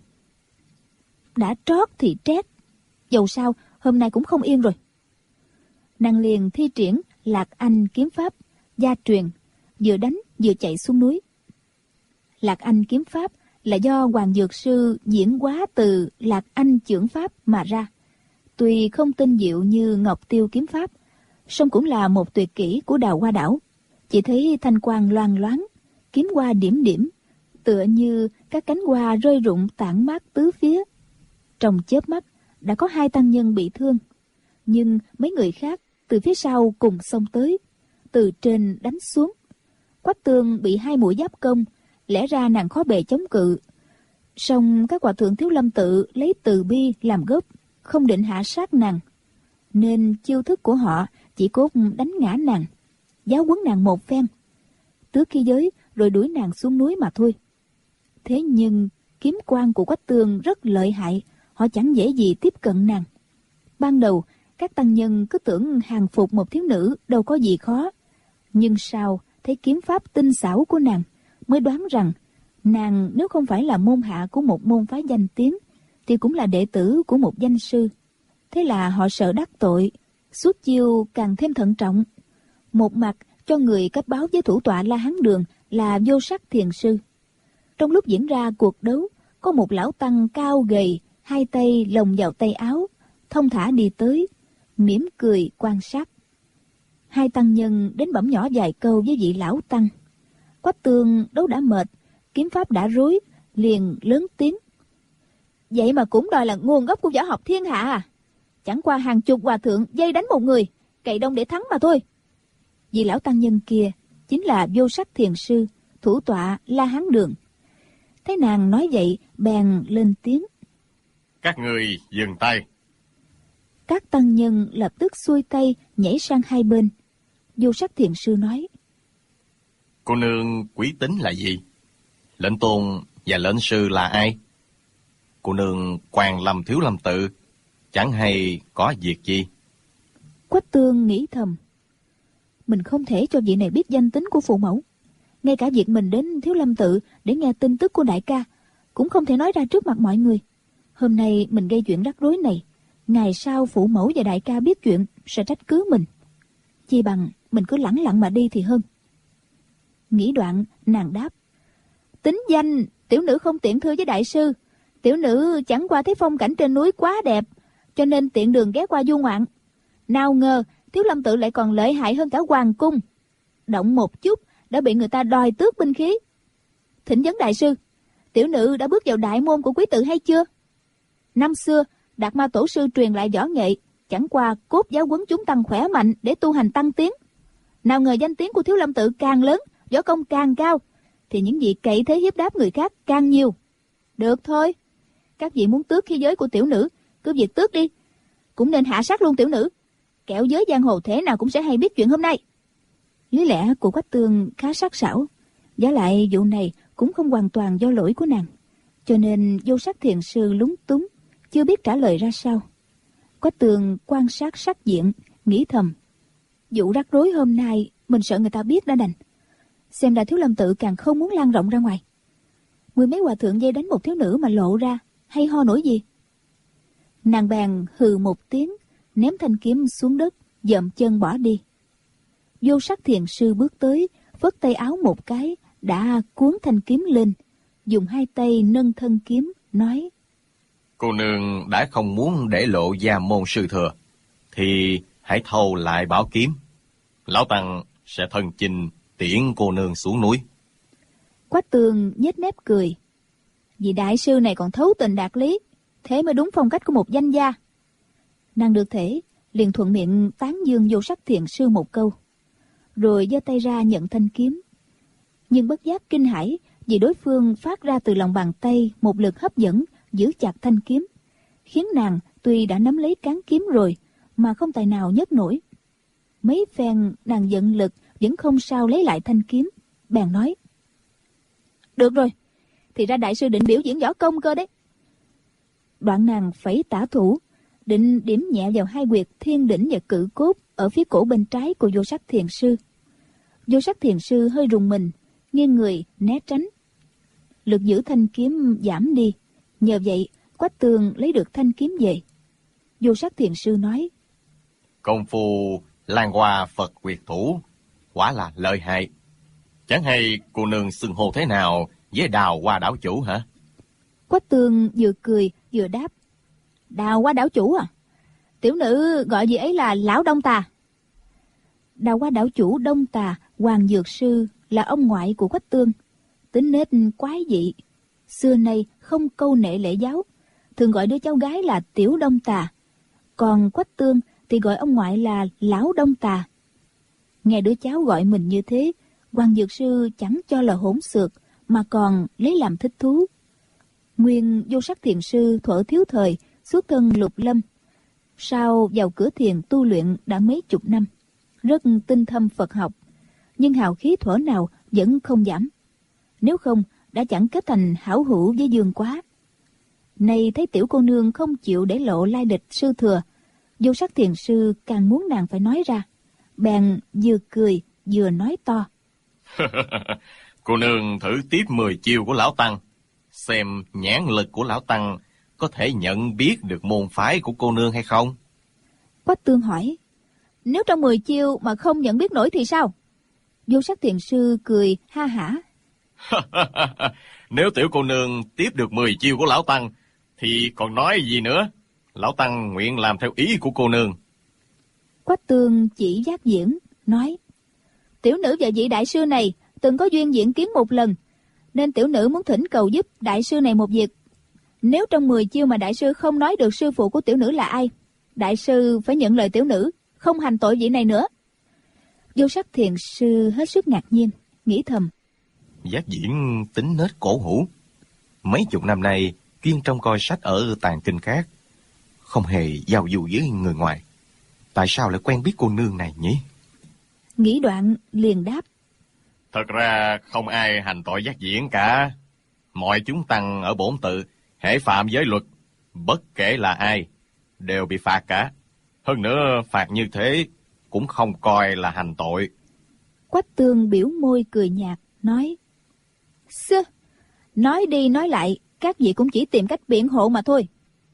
Đã trót thì trét, dầu sao hôm nay cũng không yên rồi. Nàng liền thi triển Lạc Anh kiếm pháp gia truyền, vừa đánh vừa chạy xuống núi. Lạc Anh kiếm pháp là do Hoàng Dược Sư diễn hóa từ Lạc Anh chưởng pháp mà ra. Tuy không tinh diệu như Ngọc Tiêu kiếm pháp, song cũng là một tuyệt kỹ của Đào Hoa Đảo. Chỉ thấy thanh quang loang loáng, kiếm hoa điểm điểm, tựa như các cánh hoa rơi rụng tản mát tứ phía. Trong chớp mắt đã có 2 tăng nhân bị thương, nhưng mấy người khác từ phía sau cùng xông tới, từ trên đánh xuống. Quách Tương bị 2 mũi giáp công, lẽ ra nàng khó bề chống cự. Song các hòa thượng Thiếu Lâm Tự lấy từ bi làm gốc, không định hạ sát nàng, nên chiêu thức của họ chỉ cốt đánh ngã nàng, giáo huấn nàng một phen, tước khí giới rồi đuổi nàng xuống núi mà thôi. Thế nhưng kiếm quang của Quách Tương rất lợi hại, họ chẳng dễ gì tiếp cận nàng. Ban đầu các tăng nhân cứ tưởng hàng phục một thiếu nữ đâu có gì khó, nhưng sau thấy kiếm pháp tinh xảo của nàng mới đoán rằng nàng nếu không phải là môn hạ của một môn phái danh tiếng thì cũng là đệ tử của một danh sư. Thế là họ sợ đắc tội, xuất chiêu càng thêm thận trọng. Một mặt cho người cấp báo với thủ tọa La Hán Đường là Vô Sắc Thiền Sư. Trong lúc diễn ra cuộc đấu, có một lão tăng cao gầy, 2 tay lồng vào tay áo, thông thả đi tới, mỉm cười quan sát. 2 tăng nhân đến bẩm nhỏ vài câu với vị lão tăng. Quách Tương đấu đã mệt, kiếm pháp đã rối, liền lớn tiếng: "Vậy mà cũng đòi là nguồn gốc của võ học thiên hạ à? Chẳng qua hàng chục hòa thượng dây đánh một người, cậy đông để thắng mà thôi." Vị lão tăng nhân kia chính là Vô Sắc Thiền Sư, thủ tọa La Hán Đường. Thấy nàng nói vậy, bèn lên tiếng: "Các người dừng tay." Các tăng nhân lập tức xuôi tay nhảy sang hai bên. Vô Sắc Thiền Sư nói: "Cô nương quý tính là gì? Lệnh tôn và lệnh sư là ai? Cô nương Quan Lâm Thiếu Lâm Tự, chẳng hay có việc gì?" Quách Tương nghĩ thầm, mình không thể cho vị này biết danh tính của phụ mẫu. Ngay cả việc mình đến Thiếu Lâm Tự để nghe tin tức của đại ca cũng không thể nói ra trước mặt mọi người. Hôm nay mình gây chuyện rắc rối này, ngày sau phụ mẫu và đại ca biết chuyện sẽ trách cứ mình. Chi bằng mình cứ lẳng lặng mà đi thì hơn. Nghĩ đoạn, nàng đáp: "Tính danh, tiểu nữ không tiện thưa với đại sư. Tiểu nữ chẳng qua thấy phong cảnh trên núi quá đẹp, cho nên tiện đường ghé qua du ngoạn. Nào ngờ Thiếu Lâm Tự lại còn lợi hại hơn cả hoàng cung. Động một chút đã bị người ta đòi tước binh khí. Thỉnh vấn đại sư, tiểu nữ đã bước vào đại môn của quý tự hay chưa? Năm xưa Đạt Ma Tổ sư truyền lại võ nghệ, chẳng qua cốt giáo huấn chúng tăng khỏe mạnh để tu hành tăng tiến. Nào ngờ danh tiếng của Thiếu Lâm Tự càng lớn, võ công càng cao, thì những vị cậy thế hiếp đáp người khác càng nhiều. Được thôi, các vị muốn tước khí giới của tiểu nữ, cứ việc tước đi. Cũng nên hạ sát luôn tiểu nữ, kẻo giới giang hồ thế nào cũng sẽ hay biết chuyện hôm nay." Lý lẽ của Quách Tương khá sắc sảo, vả lại vụ này cũng không hoàn toàn do lỗi của nàng, cho nên Vô Sắc Thiền Sư lúng túng, chưa biết trả lời ra sao. Quách Tương quan sát sắc diện, nghĩ thầm, vụ rắc rối hôm nay mình sợ người ta biết đã đành. Xem ra Thiếu Lâm Tự càng không muốn lan rộng ra ngoài. 10 mấy hòa thượng dây đánh một thiếu nữ mà lộ ra, hay ho nổi gì. Nàng bèn hừ một tiếng, ném thanh kiếm xuống đất, dậm chân bỏ đi. Vô Sắc Thiền Sư bước tới, phất tay áo một cái, đã cuốn thanh kiếm lên, dùng 2 tay nâng thân kiếm, nói: "Cô nương đã không muốn để lộ gia môn sư thừa, thì hãy thâu lại bảo kiếm. Lão Tăng sẽ thân chinh tiễn cô nương xuống núi." Quách Tương nhếch mép cười: "Vị đại sư này còn thấu tình đạt lý, thế mới đúng phong cách của một danh gia." Nàng được thể, liền thuận miệng tán dương Vô Sắc Thiền Sư một câu, rồi giơ tay ra nhận thanh kiếm. Nhưng bất giác kinh hãi vì đối phương phát ra từ lòng bàn tay một lực hấp dẫn giữ chặt thanh kiếm, khiến nàng tuy đã nắm lấy cán kiếm rồi mà không tài nào nhấc nổi. Mấy phen nàng giận lực vẫn không sao lấy lại thanh kiếm, bèn nói: "Được rồi, thì ra đại sư định biểu diễn võ công cơ đấy." Đoạn nàng phẩy tả thủ, định điểm nhẹ vào 2 huyệt thiên đỉnh và cự cốt ở phía cổ bên trái của Vô Sắc Thiền Sư. Vô Sắc Thiền Sư hơi rùng mình, nghiêng người né tránh. Lực giữ thanh kiếm giảm đi, nhờ vậy Quách Tương lấy được thanh kiếm về. Vô Sắc Thiền Sư nói: "Công phu Lan Hoa Phật Quyệt Thủ quả là lợi hại. Chẳng hay cô nương xưng hô thế nào với Đào Hoa đảo chủ hả?" Quách Tương vừa cười vừa đáp: Đào Hoa đảo chủ à, tiểu nữ gọi gì ấy là lão Đông Tà. Đào Hoa đảo chủ Đông Tà Hoàng Dược Sư là ông ngoại của Quách Tương, tính nết quái dị, xưa nay không câu nệ lễ giáo, thường gọi đứa cháu gái là Tiểu Đông Tà, còn Quách Tương thì gọi ông ngoại là lão Đông Tà. Nghe đứa cháu gọi mình như thế, Hoàng Dược Sư chẳng cho là hỗn xược, mà còn lấy làm thích thú. Nguyên Vô Sắc Thiền Sư thuở thiếu thời, xuất thân Lục Lâm, sau vào cửa thiền tu luyện đã mấy chục năm, rất tinh thâm Phật học, nhưng hào khí thuở nào vẫn không giảm. Nếu không, đã chẳng kết thành hảo hữu với Dương Quá. Nay thấy tiểu cô nương không chịu để lộ lai lịch sư thừa, Vô Sắc Thiền Sư càng muốn nàng phải nói ra, bèn vừa cười vừa nói to. Cô nương thử tiếp 10 chiêu của lão tăng, xem nhãn lực của lão tăng có thể nhận biết được môn phái của cô nương hay không. Quách Tương hỏi: Nếu trong 10 chiêu mà không nhận biết nổi thì sao? Vô Sắc Thiền Sư cười ha hả. Nếu tiểu cô nương tiếp được 10 chiêu của lão tăng thì còn nói gì nữa. Lão tăng nguyện làm theo ý của cô nương. Quách Tương chỉ giác diễn nói: Tiểu nữ và vị đại sư này từng có duyên diễn kiến một lần, nên tiểu nữ muốn thỉnh cầu giúp đại sư này một việc. Nếu trong 10 chiêu mà đại sư không nói được sư phụ của tiểu nữ là ai, đại sư phải nhận lời tiểu nữ, không hành tội vị này nữa. Vô Sắc Thiền Sư hết sức ngạc nhiên, nghĩ thầm: Giác diễn tính nết cổ hủ, mấy chục năm nay chuyên trông coi sách ở tàng kinh khác, không hề giao du với người ngoài. Tại sao lại quen biết cô nương này nhỉ? Nghĩ đoạn liền đáp: Thật ra không ai hành tội giác diễn cả. Mọi chúng tăng ở bổn tự hễ phạm giới luật, bất kể là ai, đều bị phạt cả. Hơn nữa phạt như thế cũng không coi là hành tội. Quách Tương biểu môi cười nhạt, nói: Xưa, nói đi nói lại, các vị cũng chỉ tìm cách biện hộ mà thôi.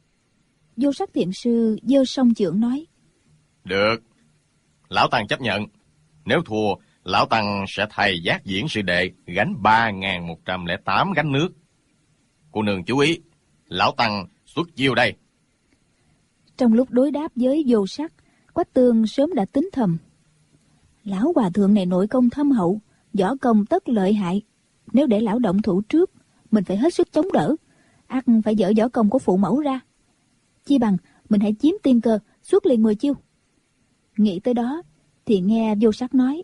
Vô Sắc Thiền Sư giơ song chưởng nói: Được, lão tăng chấp nhận. Nếu thua, lão tăng sẽ thay giác diễn sư đệ gánh 3.108 gánh nước. Cô nương chú ý, lão tăng xuất chiêu đây. Trong lúc đối đáp với Vô Sắc, Quách Tương sớm đã tính thầm: Lão hòa thượng này nội công thâm hậu, võ công tất lợi hại. Nếu để lão động thủ trước, mình phải hết sức chống đỡ, ắt phải dở võ công của phụ mẫu ra. Chi bằng mình hãy chiếm tiên cơ, xuất liền 10 chiêu. Nghĩ tới đó thì nghe Vô Sắc nói: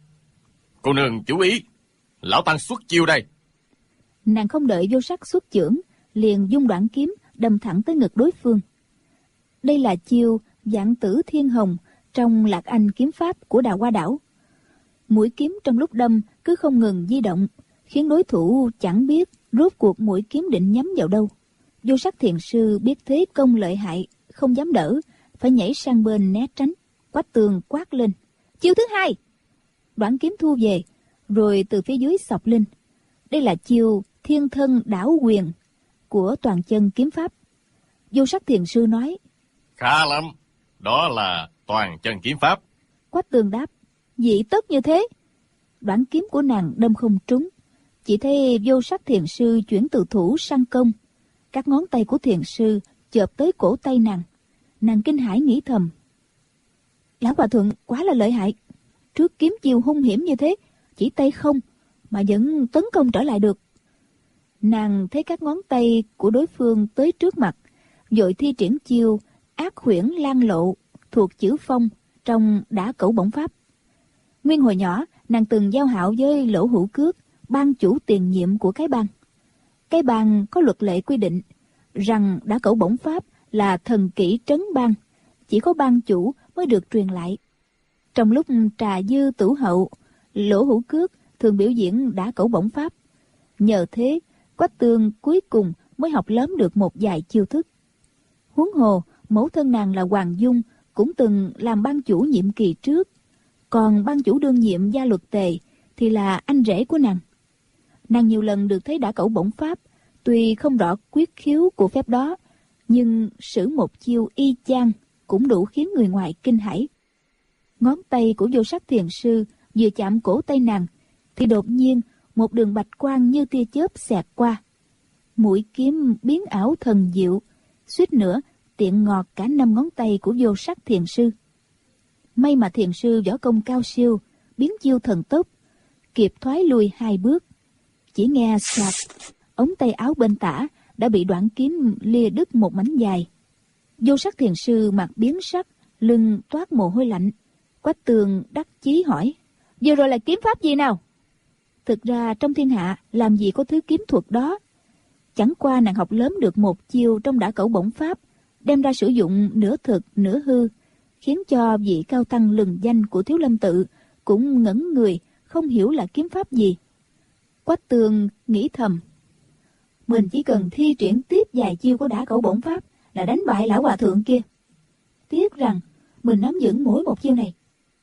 Cô nương chú ý, lão tăng xuất chiêu đây. Nàng không đợi Vô Sắc xuất chưởng, liền dung đoạn kiếm đâm thẳng tới ngực đối phương. Đây là chiêu Vạn Tử Thiên Hồng trong Lạc Anh kiếm pháp của Đào Hoa đảo. Mũi kiếm trong lúc đâm cứ không ngừng di động, khiến đối thủ chẳng biết rốt cuộc mũi kiếm định nhắm vào đâu. Vô Sắc Thiền Sư biết thế công lợi hại, không dám đỡ, phải nhảy sang bên né tránh. Quách Tương quát lên: Chiêu thứ hai! Đoạn kiếm thu về, rồi từ phía dưới xộc lên. Đây là chiêu Thiên Thân Đảo Quyền của Toàn Chân kiếm pháp. Vô Sắc Thiền Sư nói: Khá lắm, đó là Toàn Chân kiếm pháp. Quách Tương đáp: Dị tất như thế. Đoạn kiếm của nàng đâm không trúng, chỉ thấy Vô Sắc Thiền Sư chuyển từ thủ sang công. Các ngón tay của thiền sư chộp tới cổ tay nàng. Nàng kinh hãi nghĩ thầm: Lão hòa thượng quá là lợi hại, trước kiếm chiêu hung hiểm như thế, chỉ tay không mà vẫn tấn công trở lại được. Nàng thấy các ngón tay của đối phương tới trước mặt, vội thi triển chiêu Ác Huyễn Lan Lộ thuộc chữ Phong trong Đả Cẩu Bổng pháp. Nguyên hồi nhỏ, nàng từng giao hảo với Lỗ Hữu Cước, ban chủ tiền nhiệm của cái bang. Cái bang có luật lệ quy định rằng Đả Cẩu Bổng pháp là thần kỹ trấn bang, chỉ có ban chủ mới được truyền lại. Trong lúc trà dư tửu hậu, Lỗ Hữu Cước thường biểu diễn Đả Cẩu Bổng pháp. Nhờ thế, Quách Tương cuối cùng mới học lớn được một vài chiêu thức. Huống hồ, mẫu thân nàng là Hoàng Dung cũng từng làm ban chủ nhiệm kỳ trước, còn ban chủ đương nhiệm Gia Luật Tề thì là anh rể của nàng. Nàng nhiều lần được thấy Đả Cẩu Bổng pháp, tuy không rõ quyết khiếu của phép đó, nhưng sử một chiêu y chang cũng đủ khiến người ngoài kinh hãi. Ngón tay của Vô Sắc Thiền Sư vừa chạm cổ tay nàng, thì đột nhiên một đường bạch quang như tia chớp xẹt qua. Mũi kiếm biến ảo thần diệu, suýt nữa tiện ngọt cả 5 ngón tay của Vô Sắc thiền sư. May mà thiền sư võ công cao siêu, biến chiêu thần tốc, kịp thoái lui 2 bước. Chỉ nghe soạt, ống tay áo bên tả đã bị đoạn kiếm lìa đứt một mảnh dài. Vô Sắc thiền sư mặt biến sắc, lưng toát mồ hôi lạnh. Quách Tường đắc chí hỏi: vừa rồi là kiếm pháp gì nào? Thực ra trong thiên hạ làm gì có thứ kiếm thuật đó. Chẳng qua nàng học lớn được một chiêu trong Đả Cẩu Bổng Pháp, đem ra sử dụng nửa thực nửa hư, khiến cho vị cao tăng lừng danh của Thiếu Lâm Tự cũng ngẩn người, không hiểu là kiếm pháp gì. Quách Tường nghĩ thầm: mình chỉ cần thi triển tiếp vài chiêu của Đả Cẩu Bổng Pháp là đánh bại lão hòa thượng kia. Tiếc rằng mình nắm vững mỗi một chiêu này.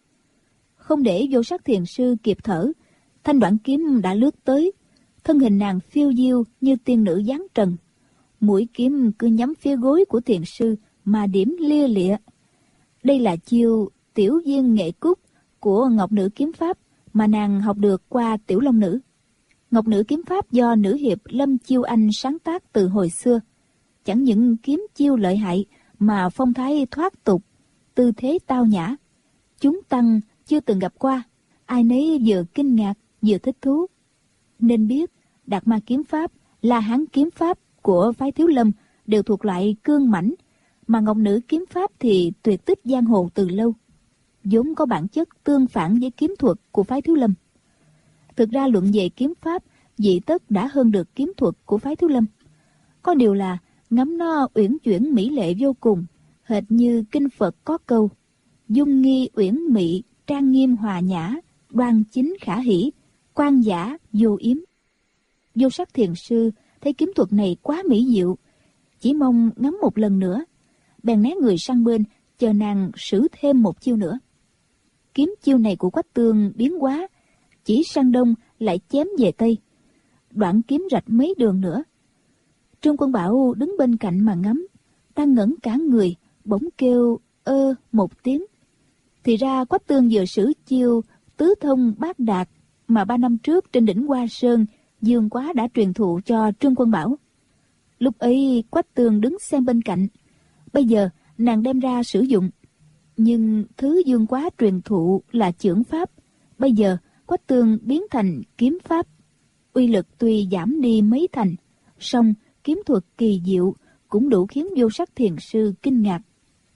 Không để Vô Sắc thiền sư kịp thở, thanh đoạn kiếm đã lướt tới. Thân hình nàng phiêu diêu như tiên nữ giáng trần. Mũi kiếm cứ nhắm phía gối của thiền sư mà điểm lia lịa. Đây là chiêu Tiểu Viên Nghệ Cúc của Ngọc Nữ Kiếm Pháp mà nàng học được qua Tiểu Long Nữ. Ngọc Nữ Kiếm Pháp do nữ hiệp Lâm Chiêu Anh sáng tác từ hồi xưa. Chẳng những kiếm chiêu lợi hại mà phong thái thoát tục, tư thế tao nhã. Chúng tăng chưa từng gặp qua, ai nấy vừa kinh ngạc vừa thích thú. Nên biết Đạt Ma Kiếm Pháp, La Hán Kiếm Pháp của phái Thiếu Lâm đều thuộc loại cương mãnh, mà Ngọc Nữ Kiếm Pháp thì tuyệt tích giang hồ từ lâu, vốn có bản chất tương phản với kiếm thuật của phái Thiếu Lâm. Thực ra luận về kiếm pháp, vị tất đã hơn được kiếm thuật của phái Thiếu Lâm. Có điều là ngắm nó uyển chuyển mỹ lệ vô cùng, hệt như kinh Phật có câu: dung nghi uyển mị, trang nghiêm hòa nhã, đoan chính khả hỷ, quan giả vô yếm. Vô Sắc thiền sư thấy kiếm thuật này quá mỹ diệu, chỉ mong ngắm một lần nữa, bèn né người sang bên, chờ nàng sử thêm một chiêu nữa. Kiếm chiêu này của Quách Tường biến hóa, chỉ sang đông lại chém về tây, đoạn kiếm rạch mấy đường nữa. Trương Quân Bảo đứng bên cạnh mà ngắm, đang ngẩn cả người, bỗng kêu ơ một tiếng. Thì ra Quách Tường vừa sử chiêu Tứ Thông Bát Đạt mà 3 năm trước trên đỉnh Hoa Sơn Dương Quá đã truyền thụ cho Trương Quân Bảo. Lúc ấy Quách Tường đứng xem bên cạnh, bây giờ nàng đem ra sử dụng. Nhưng thứ Dương Quá truyền thụ là chưởng pháp, bây giờ Quách Tường biến thành kiếm pháp. Uy lực tuy giảm đi mấy thành, song kiếm thuật kỳ diệu cũng đủ khiến Vô Sắc thiền sư kinh ngạc.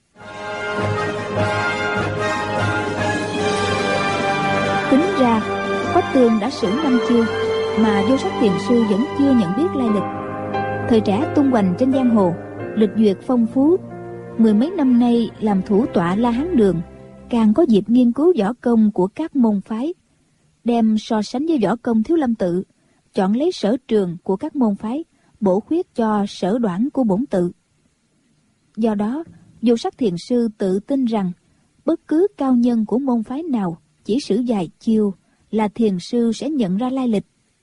Tính ra Quách Tường đã sử 5 chiêu mà Vô Sắc thiền sư vẫn chưa nhận biết lai lịch. Thời trẻ tung hoành trên giang hồ, lịch duyệt phong phú, 10 mấy năm nay làm thủ tọa La Hán Đường, càng có dịp nghiên cứu võ công của các môn phái, đem so sánh với võ công Thiếu Lâm Tự, chọn lấy sở trường của các môn phái, bổ khuyết cho sở đoản của bổn tự. Do đó, Vô Sắc thiền sư tự tin rằng bất cứ cao nhân của môn phái nào chỉ sử vài chiêu là thiền sư sẽ nhận ra lai lịch.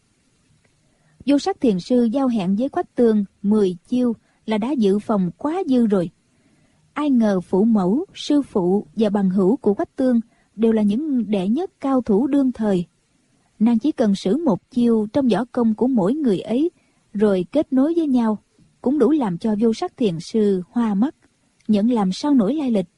Vô Sắc thiền sư giao hẹn với Quách Tường 10 chiêu là đã dự phòng quá dư rồi. Ai ngờ phụ mẫu, sư phụ và bằng hữu của Quách Tường đều là những đệ nhất cao thủ đương thời. Nàng chỉ cần sử một chiêu trong võ công của mỗi người ấy, rồi kết nối với nhau, cũng đủ làm cho Vô Sắc thiền sư hoa mắt, nhận làm sao nổi lai lịch.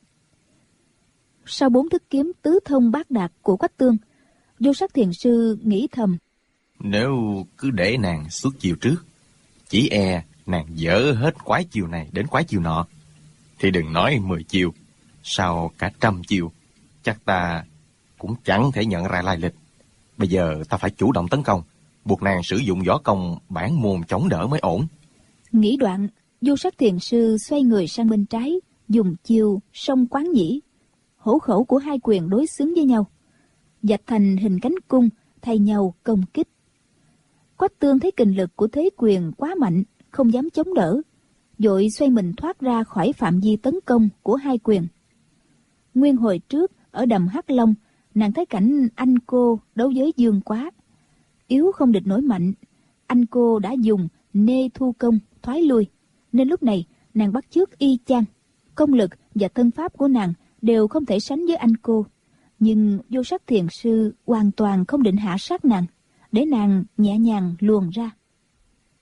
Sau 4 thức kiếm Tứ Thông Bát Đạt của Quách Tường, Vô Sắc thiền sư nghĩ thầm: nếu cứ để nàng xuất chiêu trước, chỉ e nàng dỡ hết quái chiêu này đến quái chiêu nọ, thì đừng nói 10 chiêu, sau cả 100 chiêu, chắc ta cũng chẳng thể nhận ra lai lịch. Bây giờ ta phải chủ động tấn công, buộc nàng sử dụng võ công bản môn chống đỡ mới ổn. Nghĩ đoạn, Vô Sắc thiền sư xoay người sang bên trái, dùng chiêu Song Quán Nhĩ. Hổ khẩu của hai quyền đối xứng với nhau, vạch thành hình cánh cung, thay nhau công kích. Quách Tường thấy kình lực của thế quyền quá mạnh, không dám chống đỡ, vội xoay mình thoát ra khỏi phạm vi tấn công của hai quyền. Nguyên hồi trước ở đầm Hắc Long, nàng thấy cảnh anh cô đấu với Dương Quá, yếu không địch nổi mạnh, anh cô đã dùng nê thu công thoái lui, nên lúc này nàng bắt chước y chang. Công lực và thân pháp của nàng đều không thể sánh với anh cô, nhưng Vô Sắc thiền sư hoàn toàn không định hạ sát nàng, để nàng nhẹ nhàng luồn ra.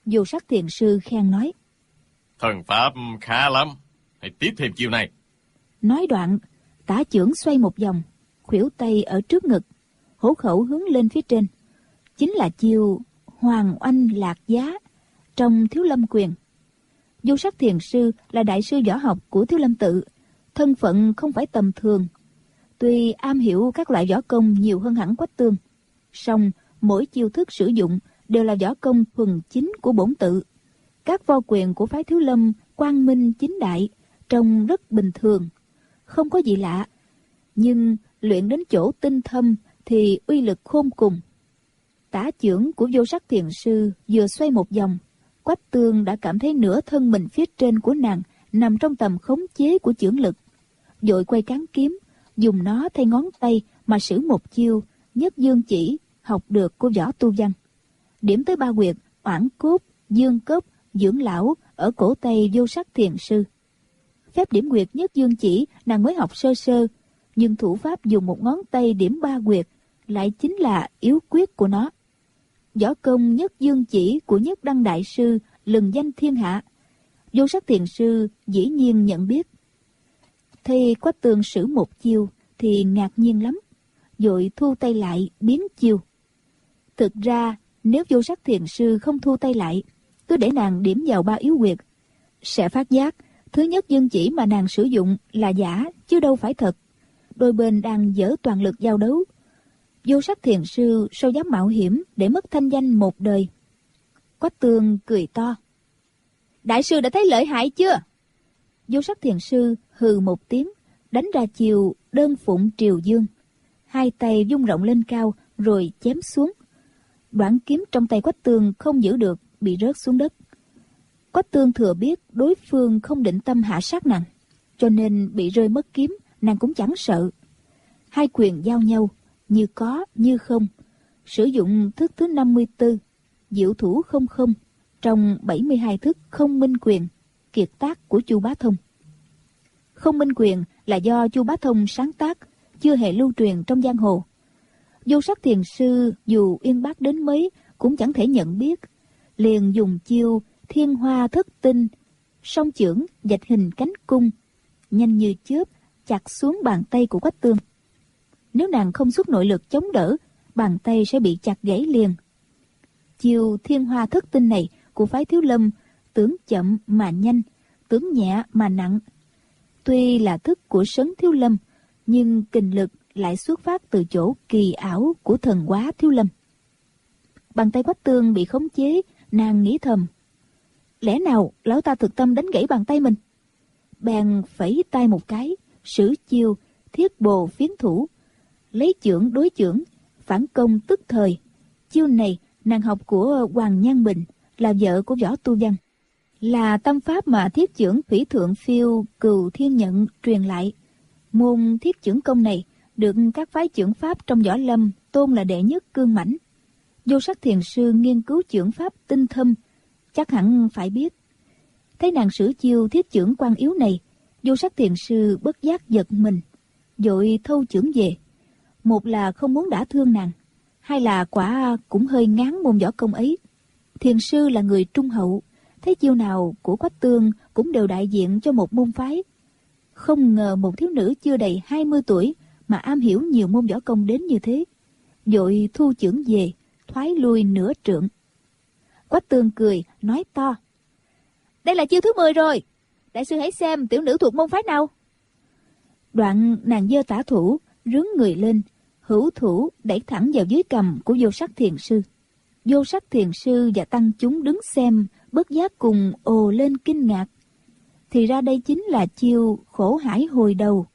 Vô Sắc Thiền Sư khen nói: Thần pháp khá lắm, hãy tiếp thêm chiêu này. Nói đoạn, tả chưởng xoay một vòng, khuỷu tay ở trước ngực, hổ khẩu hướng lên phía trên. Chính là chiêu Hoàng Oanh Lạc Giá trong Thiếu Lâm Quyền. Vô Sắc Thiền Sư là đại sư võ học của Thiếu Lâm Tự, thân phận không phải tầm thường. Tuy am hiểu các loại võ công nhiều hơn hẳn Quách Tương, song mỗi chiêu thức sử dụng đều là võ công thuần chính của bổn tự. Các võ quyền của phái Thiếu Lâm quang minh chính đại, trông rất bình thường, không có gì lạ, nhưng luyện đến chỗ tinh thâm thì uy lực khôn cùng. Tả chưởng của Vô Sắc Thiền Sư vừa xoay một vòng, Quách Tương đã cảm thấy nửa thân mình phía trên của nàng nằm trong tầm khống chế của chưởng lực. Vội quay cán kiếm, dùng nó thay ngón tay mà sử một chiêu Nhất Dương Chỉ học được của Võ Tu Văn. Điểm tới 3 huyệt Oản Cốt, Dương Cốc, Dưỡng Lão ở cổ tay Vô Sắc Thiền Sư. Phép điểm huyệt Nhất Dương Chỉ nàng mới học sơ sơ, nhưng thủ pháp dùng một ngón tay điểm 3 huyệt lại chính là yếu quyết của nó. Võ công Nhất Dương Chỉ của Nhất Đăng Đại Sư lừng danh thiên hạ. Vô Sắc Thiền Sư dĩ nhiên nhận biết. Thấy Quách Tương sử một chiêu thì ngạc nhiên lắm, vội thu tay lại biến chiêu. Thực ra nếu Vô Sắc Thiền Sư không thu tay lại, cứ để nàng điểm vào 3 yếu huyệt, sẽ phát giác thứ Nhất Dương Chỉ mà nàng sử dụng là giả chứ đâu phải thật. Đôi bên đang dở toàn lực giao đấu. Vô Sắc Thiền Sư sao dám mạo hiểm để mất thanh danh một đời. Quách Tương cười to: Đại sư đã thấy lợi hại chưa? Vô Sắc Thiền Sư hừ một tiếng, đánh ra chiều Đơn Phụng Triều Dương. Hai tay vung rộng lên cao rồi chém xuống. Đoạn kiếm trong tay Quách Tương không giữ được, bị rớt xuống đất. Quách Tương thừa biết đối phương không định tâm hạ sát nàng, cho nên bị rơi mất kiếm nàng cũng chẳng sợ. Hai quyền giao nhau, như có như không, sử dụng thức thứ 54, Diệu Thủ Không Không, trong 72 thức Không Minh Quyền, kiệt tác của Chu Bá Thông. Không Minh Quyền là do Chu Bá Thông sáng tác, chưa hề lưu truyền trong giang hồ. Vô Sắc Thiền Sư dù uyên bác đến mấy cũng chẳng thể nhận biết, liền dùng chiêu Thiên Hoa Thất Tinh, song chưởng vạch hình cánh cung, nhanh như chớp chặt xuống bàn tay của Quách Tương. Nếu nàng không xuất nội lực chống đỡ, bàn tay sẽ bị chặt gãy liền. Chiêu Thiên Hoa Thất Tinh này của phái Thiếu Lâm tưởng chậm mà nhanh, tưởng nhẹ mà nặng. Tuy là thức của Sấn Thiếu Lâm, nhưng kình lực lại xuất phát từ chỗ kỳ ảo của thần hóa Thiếu Lâm. Bàn tay Quách Tương bị khống chế, nàng nghĩ thầm: lẽ nào lão ta thực tâm đánh gãy bàn tay mình? Bèn phẩy tay một cái, sử chiêu Thiết Bồ Phiến Thủ, lấy chưởng đối chưởng, phản công tức thời. Chiêu này nàng học của Hoàng Nhan Bình, là vợ của Võ Tu Văn, là tâm pháp mà Thiết Chưởng Thủy Thượng Phiêu Cừu Thiên Nhận truyền lại. Môn Thiết Chưởng công này được các phái chưởng pháp trong võ lâm tôn là đệ nhất cương mãnh. Vô Sắc Thiền Sư nghiên cứu chưởng pháp tinh thâm, chắc hẳn phải biết. Thấy nàng sử chiêu Thiết Chưởng quan yếu này, Vô Sắc Thiền Sư bất giác giật mình, vội thâu chưởng về. Một là không muốn đả thương nàng, hai là quả cũng hơi ngán môn võ công ấy. Thiền Sư là người trung hậu, thấy chiêu nào của Quách Tương cũng đều đại diện cho một môn phái. Không ngờ một thiếu nữ chưa đầy 20 tuổi mà am hiểu nhiều môn võ công đến như thế, vội thu chưởng về, thoái lui nửa trượng. Quách Tương cười nói to: đây là chiêu thứ 10 rồi, đại sư hãy xem tiểu nữ thuộc môn phái nào. Đoạn nàng giơ tả thủ, rướn người lên, hữu thủ đẩy thẳng vào dưới cằm của Vô Sắc Thiền Sư. Vô Sắc Thiền Sư và tăng chúng đứng xem bất giác cùng ồ lên kinh ngạc. Thì ra đây chính là chiêu Khổ Hải Hồi Đầu,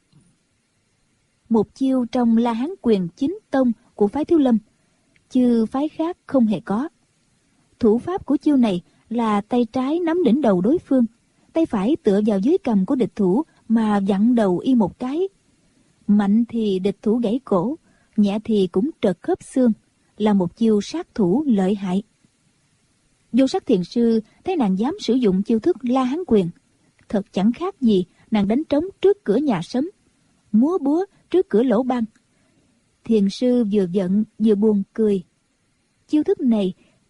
một chiêu trong La Hán Quyền chính tông của phái Thiếu Lâm, chứ phái khác không hề có. Thủ pháp của chiêu này là tay trái nắm đỉnh đầu đối phương, tay phải tựa vào dưới cằm của địch thủ mà vặn đầu y một cái. Mạnh thì địch thủ gãy cổ, nhẹ thì cũng trật khớp xương, là một chiêu sát thủ lợi hại. Vô Sắc Thiền Sư thấy nàng dám sử dụng chiêu thức La Hán Quyền, thật chẳng khác gì nàng đánh trống trước cửa nhà sấm, múa búa trước cửa lỗ ban. Thiền Sư vừa giận vừa buồn cười. Chiêu thức này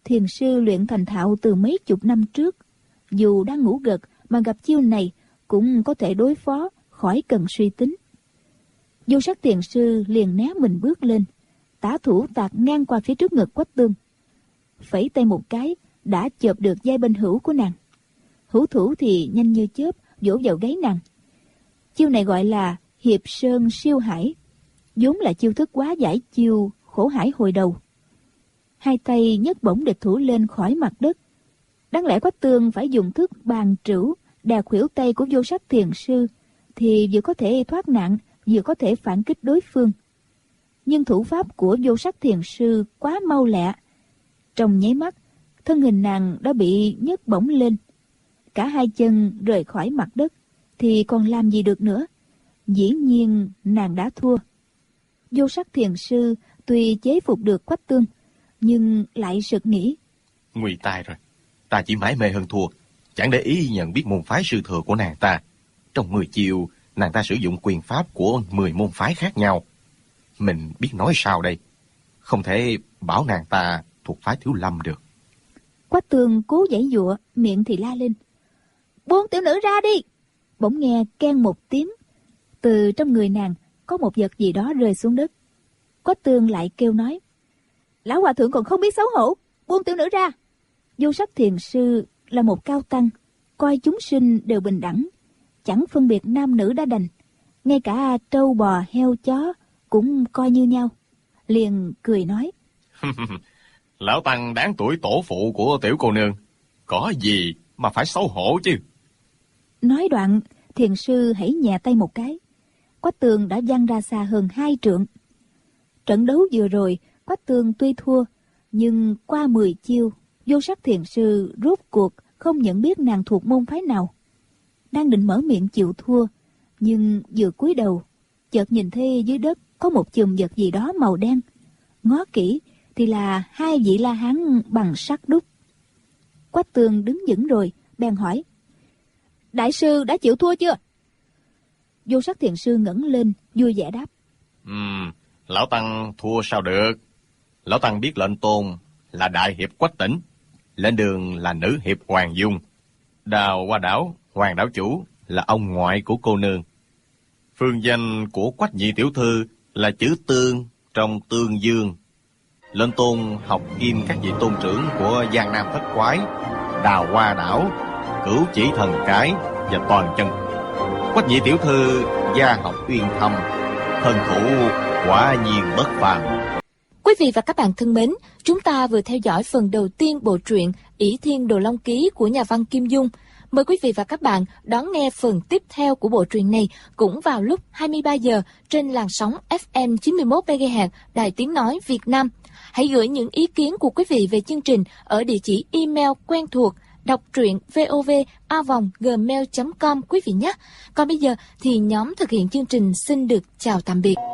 thiền sư luyện thành thạo từ mấy chục năm trước. Dù đang ngủ gật mà gặp chiêu này cũng có thể đối phó, khỏi cần suy tính. Vô Sắc thiền sư liền né mình bước lên, tả thủ tạt ngang qua phía trước ngực Quách Tương. Phẩy tay một cái đã chộp được vai bên hữu của nàng. Hữu thủ thì nhanh như chớp vỗ vào gáy nàng. Chiêu này gọi là hiệp sơn siêu hải, vốn là chiêu thức quá giải chiêu khổ hải hồi đầu. Hai tay nhấc bổng địch thủ lên khỏi mặt đất. Đáng lẽ Quách Tương phải dùng thức bàn trửu đè khuỷu tay của Vô Sắc thiền sư, thì vừa có thể thoát nạn, vừa có thể phản kích đối phương. Nhưng thủ pháp của Vô Sắc thiền sư quá mau lẹ. Trong nháy mắt, thân hình nàng đã bị nhấc bổng lên. Cả hai chân rời khỏi mặt đất, thì còn làm gì được nữa. Dĩ nhiên nàng đã thua. Vô Sắc thiền sư tuy chế phục được Quách Tương, nhưng lại sực nghĩ: Nguy tai rồi, ta chỉ mải mê hơn thua, chẳng để ý nhận biết môn phái sư thừa của nàng ta. Trong 10 chiêu, nàng ta sử dụng quyền pháp của 10 môn phái khác nhau. Mình biết nói sao đây? Không thể bảo nàng ta thuộc phái Thiếu Lâm được. Quách Tương cố giãy giụa, miệng thì la lên: Buông tiểu nữ ra đi! Bỗng nghe keng một tiếng, từ trong người nàng có một vật gì đó rơi xuống đất. Quách Tương lại kêu nói: Lão hòa thượng còn không biết xấu hổ, buông tiểu nữ ra! Vô Sắc thiền sư là một cao tăng, coi chúng sinh đều bình đẳng, chẳng phân biệt nam nữ đã đành, ngay cả trâu bò heo chó cũng coi như nhau. Liền cười nói: Lão tăng đáng tuổi tổ phụ của tiểu cô nương, có gì mà phải xấu hổ chứ? Nói đoạn, thiền sư hãy nhẹ tay một cái, Quách Tương đã văng ra xa hơn 2 trượng. Trận đấu vừa rồi, Quách Tương tuy thua, nhưng qua 10 chiêu, Vô Sắc thiền sư rốt cuộc không nhận biết nàng thuộc môn phái nào. Đang định mở miệng chịu thua, nhưng vừa cúi đầu, chợt nhìn thấy dưới đất có một chùm vật gì đó màu đen. Ngó kỹ thì là 2 vị La Hán bằng sắt đúc. Quách Tương đứng vững rồi, bèn hỏi: Đại sư đã chịu thua chưa? Vô Sắc thiền sư ngẩng lên, vui vẻ đáp: Lão tăng thua sao được? Lão tăng biết lệnh tôn là đại hiệp Quách Tĩnh, lên đường là nữ hiệp Hoàng Dung, Đào Hoa Đảo Hoàng đảo chủ là ông ngoại của cô nương. Phương danh của Quách nhị tiểu thư là chữ Tương trong Tương Dương. Lệnh tôn học kim các vị tôn trưởng của Giang Nam Thất Quái, Đào Hoa Đảo, Cửu Chỉ Thần Cái và Toàn Chân. Quách nhị tiểu thư gia học uyên thâm, thân thủ quả nhiên bất phàm. Quý vị và các bạn thân mến, chúng ta vừa theo dõi phần đầu tiên bộ truyện Ỷ Thiên Đồ Long Ký của nhà văn Kim Dung. Mời quý vị và các bạn đón nghe phần tiếp theo của bộ truyện này cũng vào lúc 23 giờ trên làn sóng FM 91 MHz Đài Tiếng Nói Việt Nam. Hãy gửi những ý kiến của quý vị về chương trình ở địa chỉ email quen thuộc đọc truyện vov@gmail.com quý vị nhé. Còn bây giờ thì nhóm thực hiện chương trình xin được chào tạm biệt.